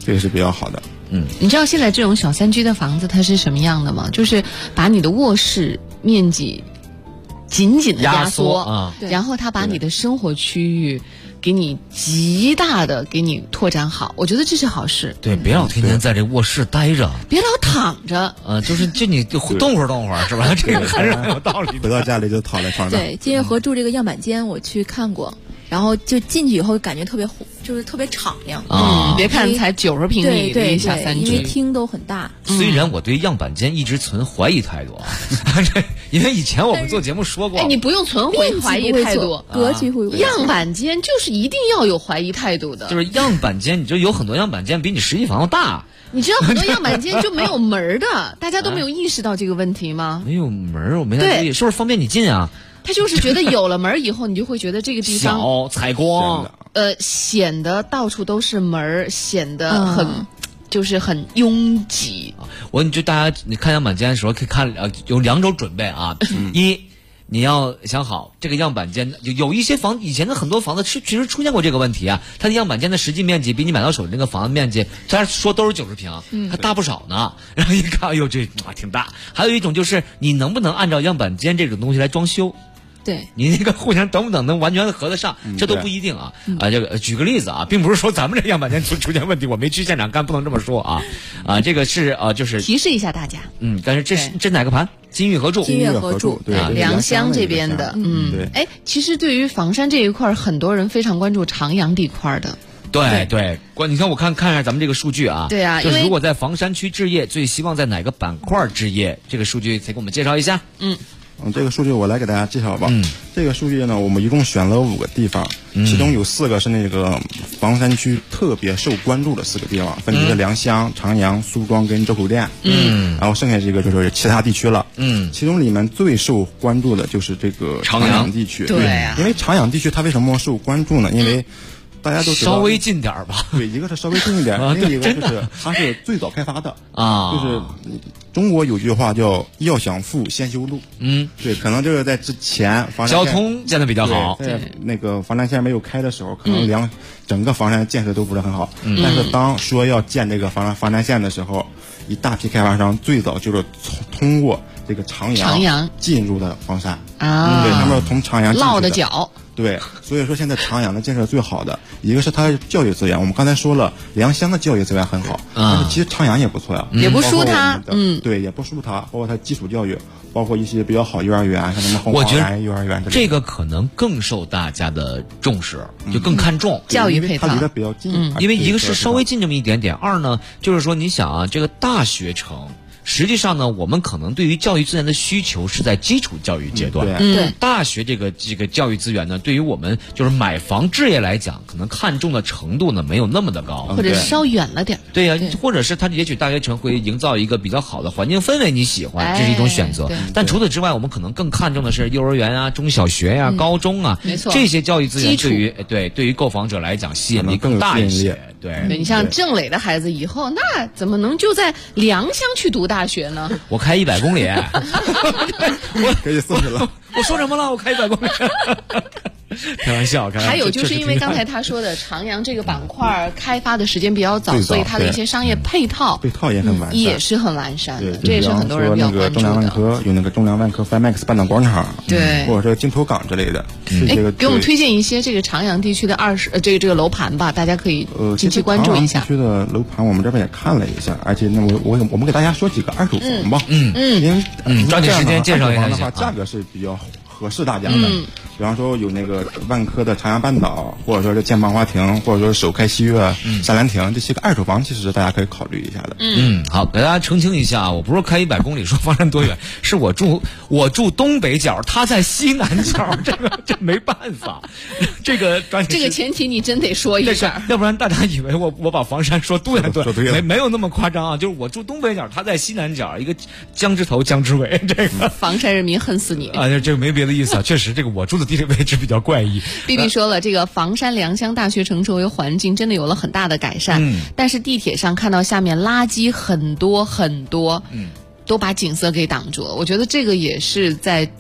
这个是比较好的。 你知道现在这种小3居的房子它是什么样的吗？就是把你的卧室面积紧紧的压缩然后它把你的生活区域给你极大的给你拓展好，我觉得这是好事。 对，别老天天在这卧室待着， 别老躺着。 就你动会儿是吧？这个还是很有道理的。 回到家里就躺在床上。 对，金月河住这个样板间我去看过，然后就进去以后感觉特别敞亮。 别看才90平米的小3居， 因为厅都很大。 虽然我对样板间一直存怀疑态度因为以前我们做节目说过， 你不用存怀疑态度， 格局会样板间就是一定要有怀疑态度的。 就是样板间，你就有很多样板间比你实际房子大。 你知道很多样板间就没有门的，大家都没有意识到这个问题吗？ 没有门，我没太注意，是不是方便你进啊？ 他就是觉得有了门以后，你就会觉得这个地方小采光， 显得到处都是门，显得很拥挤。 大家你看样板间的时候可以看有2种准备啊，一。你要想好这个样板间，有一些以前的很多房子其实出现过这个问题啊，它的样板间的实际面积比你买到手的那个房子面积，他说都是90平，还大不少呢。然后一看，哎呦，这挺大。还有一种就是你能不能按照样板间这种东西来装修。 对， 你那个互相等不等能完全合得上，这都不一定啊。这个举个例子啊，并不是说咱们这样板间出现问题，我没去现场看，不能这么说啊。这个是就是提示一下大家。 但是这哪个盘？金玉合住， 金玉合住， 对， 良乡这边的， 对。 其实对于房山这一块，很多人非常关注长阳这一块的。 对，你看我看一下咱们这个数据啊。 对啊， 就是如果在房山区置业，最希望在哪个板块置业？这个数据再给我们介绍一下。 这个数据我来给大家介绍吧。这个数据呢，我们一共选了5个地方，其中有4个是那个房山区特别受关注的4个地方，分别是良乡、长阳、苏庄跟周口店。然后剩下这个就是其他地区了。其中里面最受关注的就是这个长阳地区。 对啊， 因为长阳地区它为什么受关注呢？因为大家都知道稍微近点吧。 对，一个是稍微近一点，另一个就是它是最早开发的啊。就是中国有句话叫“要想富，先修路”。对，可能就是在之前交通建得比较好， 在那个房山线没有开的时候，可能整个房山建设都不是很好。但是当说要建这个房山线的时候，一大批开发商最早就是通过这个长阳进入的房山啊。 对，他们从长阳落的脚。 对，所以说现在长阳的建设最好的一个是它的教育资源，我们刚才说了，良乡的教育资源很好，但是其实长阳也不错呀， 也不输它， 对，也不输它，包括它基础教育，包括一些比较好幼儿园，像什么红黄蓝幼儿园， 这个可能更受大家的重视，就更看重教育配套， 它离得比较近， 因为一个是稍微近这么一点点，二呢就是说你想啊，这个大学城。实际上呢，我们可能对于教育资源的需求是在基础教育阶段。 对， 大学这个教育资源呢，对于我们就是买房置业来讲，可能看重的程度呢没有那么的高， 或者稍远了点。 对呀，或者是它也许大学城会营造一个比较好的环境氛围，你喜欢，这是一种选择。但除此之外，我们可能更看重的是幼儿园啊、中小学呀、高中啊， 没错， 这些教育资源对于购房者来讲吸引力更大一些。对， 你像郑磊的孩子以后那怎么能就在良乡去读大学呢？ 我开100公里， 我可以送去了。 我说什么了？我开100公里。开玩笑， 还有就是因为刚才他说的长阳这个板块开发的时间比较早，所以它的一些商业配套也很完善， 也是很完善的，这也是很多人比较关注的。 中粮万科有那个中粮万科 FiMax 半岛广场， 对， 或者说金头港之类的。 给我们推荐一些这个长阳地区的这个楼盘吧，大家可以近期关注一下。 地区的楼盘我们这边也看了一下，而且我们给大家说几个二手房吧，因为抓紧时间介绍一下的话，价格是比较合适大家的。比方说有那个万科的长阳半岛，或者说是建邦华庭，或者说是首开西苑、山兰亭，这些个二手房其实大家可以考虑一下的。 好，给大家澄清一下，我不是开100公里说房山多远，是我住东北角，他在西南角，这没办法。这个前提你真得说一下， 要不然大家以为我把房山说对了，没有那么夸张啊。就是我住东北角，他在西南角，一个江之头江之尾，这个房山人民恨死你啊！这个没别的意思啊，确实这个我住的地理位置比较怪异。 碧碧说了，这个房山良乡大学城周围环境真的有了很大的改善，但是地铁上看到下面垃圾很多很多，都把景色给挡住了。我觉得这个也是在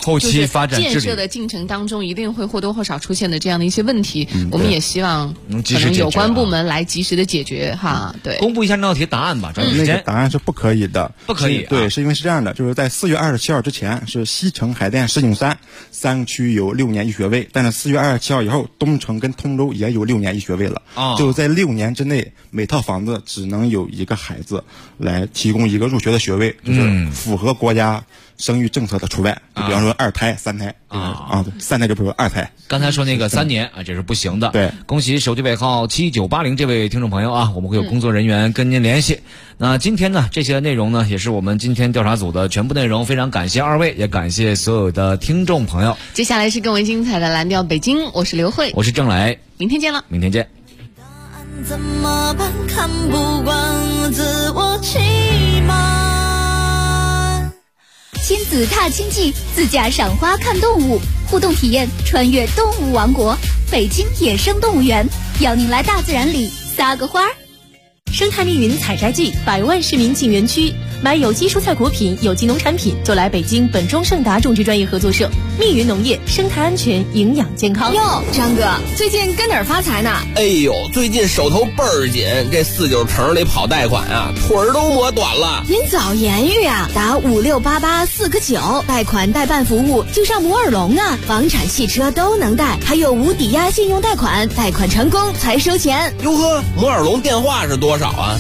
后期发展建设的进程当中一定会或多或少出现的这样的一些问题，我们也希望可能有关部门来及时的解决哈。对， 公布一下那道题答案吧，抓紧时间。 那个答案是不可以的， 不可以。 对，是因为是这样的，就是在4月27号之前是西城、海淀、石景山3区有6年1学位，但是4月27号以后，东城跟通州也有6年1学位了。就是在6年之内，每套房子只能有一个孩子来提供一个入学的学位，就是符合国家生育政策的除外。就比方说2胎、3胎3胎就不是2胎。 刚才说那个3年啊，这是不行的。 对， 恭喜手机尾号7980这位听众朋友啊，我们会有工作人员跟您联系。那今天呢，这些内容呢，也是我们今天调查组的全部内容。非常感谢二位，也感谢所有的听众朋友。 接下来是更为精彩的蓝调北京，我是刘慧， 我是郑磊， 明天见了， 明天见。 怎么办？看不惯自我欺瞒。 亲子踏青记，自驾赏花看动物，互动体验穿越动物王国，北京野生动物园，邀您来大自然里撒个花儿。 生态密云采摘季，100万市民进园区，买有机蔬菜果品、有机农产品就来北京本庄盛达种植专业合作社。密云农业，生态安全，营养健康。 哟，张哥，最近跟哪儿发财呢？ 哎呦，最近手头倍儿紧，这49城里跑贷款啊，腿儿都磨短了。 您早言语啊，打5688-4个9，贷款代办服务就上摩尔龙啊，房产、汽车都能贷，还有无抵押信用贷款，贷款成功才收钱。 哟呵，摩尔龙电话是多少啊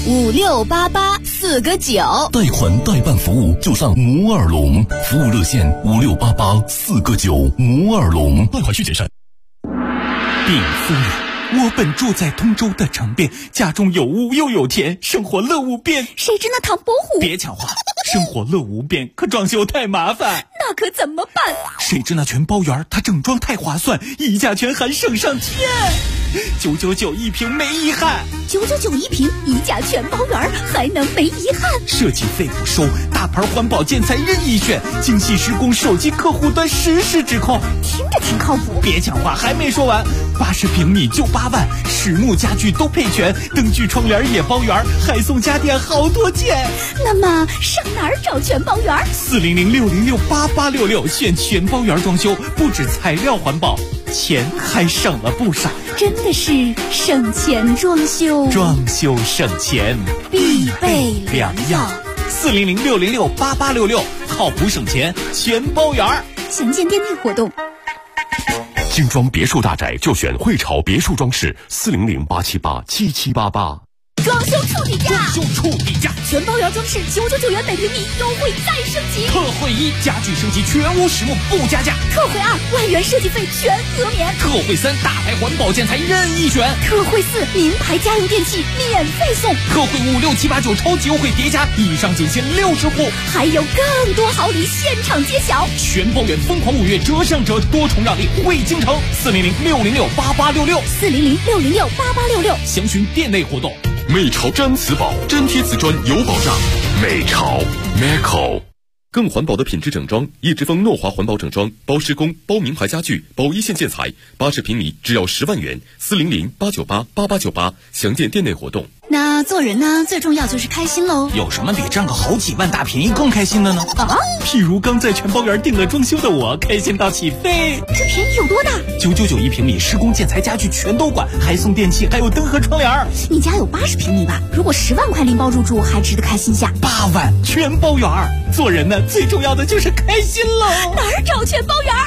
？5688-4个9。 贷款代办服务就上摩尔龙，服务热线5688-4个9，摩尔龙，贷款需谨慎。 禀夫人，我本住在通州的城边，家中有屋又有田，生活乐无边。 谁知那唐伯虎？ 别抢话，生活乐无边，可装修太麻烦。 那可怎么办？ 谁知那全包园，它整装太划算，溢价权还省上天。999一平没遗憾 ，999一平，溢价全包圆，还能没遗憾？ 设计费不收，大牌环保建材任意选，精细施工，手机客户端实时指控， 听着挺靠谱。 别抢话，还没说完，80平米就8万，实木家具都配全，灯具窗帘也包圆，还送家电好多件。 那么上哪儿找全包圆？400-606-8866， 选全包圆装修，不止材料环保，钱还省了不少。 真的是省钱装修， 装修省钱必备良药。 400-606-8866，靠谱省钱全包圆。 详见店内活动。 精装别墅大宅就选汇潮别墅装饰，400-878-7788。 装修处理价， 装修处理价， 全包圆装饰999元每平米，优惠再升级。 特惠1，家具升级全屋实木不加价。 特惠2，万元设计费全额免。 特惠3，大牌环保建材任意选。 特惠4，名牌家用电器免费送。 特惠5、6、7、8、9超级优惠叠加，以上仅限60户， 还有更多好礼现场揭晓。 全包圆疯狂5月折上折，多重让利惠京城。400-606-8866， 400-606-8866， 详询店内活动。 美潮毡瓷宝，粘贴瓷砖有保障。美潮 Meco， 更环保的品质整装，一直风诺华环保整装，包施工、包名牌家具、包一线建材，80平米只要10万元。400-898-8898，详见店内活动。 那做人呢，最重要就是开心喽。 有什么比占个好几万大便宜更开心的呢？譬如刚在全包园订了装修的我，开心到起飞。 这便宜有多大 ？999一平米，施工建材家具全都管，还送电器，还有灯和窗帘。 你家有80平米吧？如果10万块拎包入住，还值得开心下。 8万全包园，做人呢，最重要的就是开心喽。 哪儿找全包园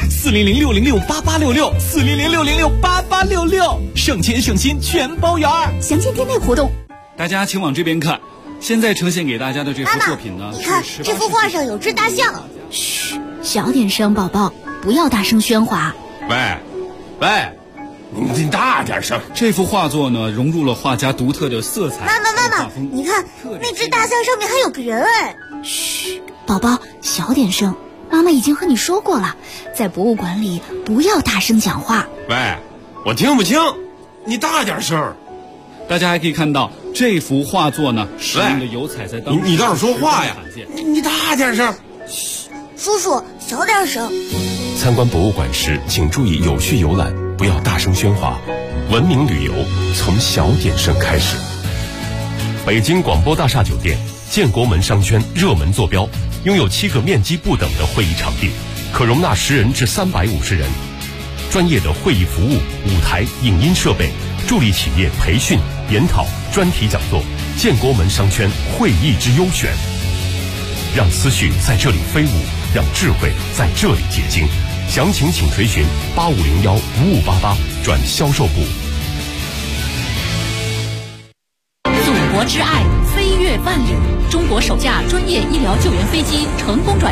？400-606-8866，400-606-8866，省钱省心全包园。 详见店内活动。 大家请往这边看，现在呈现给大家的这幅作品呢， 你看这幅画上有只大象。嘘，小点声，宝宝，不要大声喧哗。 喂，你大点声。这幅画作呢，融入了画家独特的色彩。 妈妈，你看那只大象上面还有个人哎。嘘，宝宝，小点声。妈妈已经和你说过了，在博物馆里不要大声讲话。 喂，我听不清，你大点声。大家还可以看到这幅画作呢，使用的油彩在当你倒是说话呀！你大点声。 嘘，叔叔小点声。 参观博物馆时，请注意有序游览，不要大声喧哗。文明旅游从小点声开始。北京广播大厦酒店，建国门商圈热门坐标，拥有7个面积不等的会议场地， 可容纳10人至350人。专业的会议服务、舞台、影音设备，助力企业培训、研讨、专题讲座，建国门商圈会议之优选。让思绪在这里飞舞，让智慧在这里结晶。详情请垂询8501-5588转销售部。 祖国之爱飞越万里，中国首架专业医疗救援飞机成功转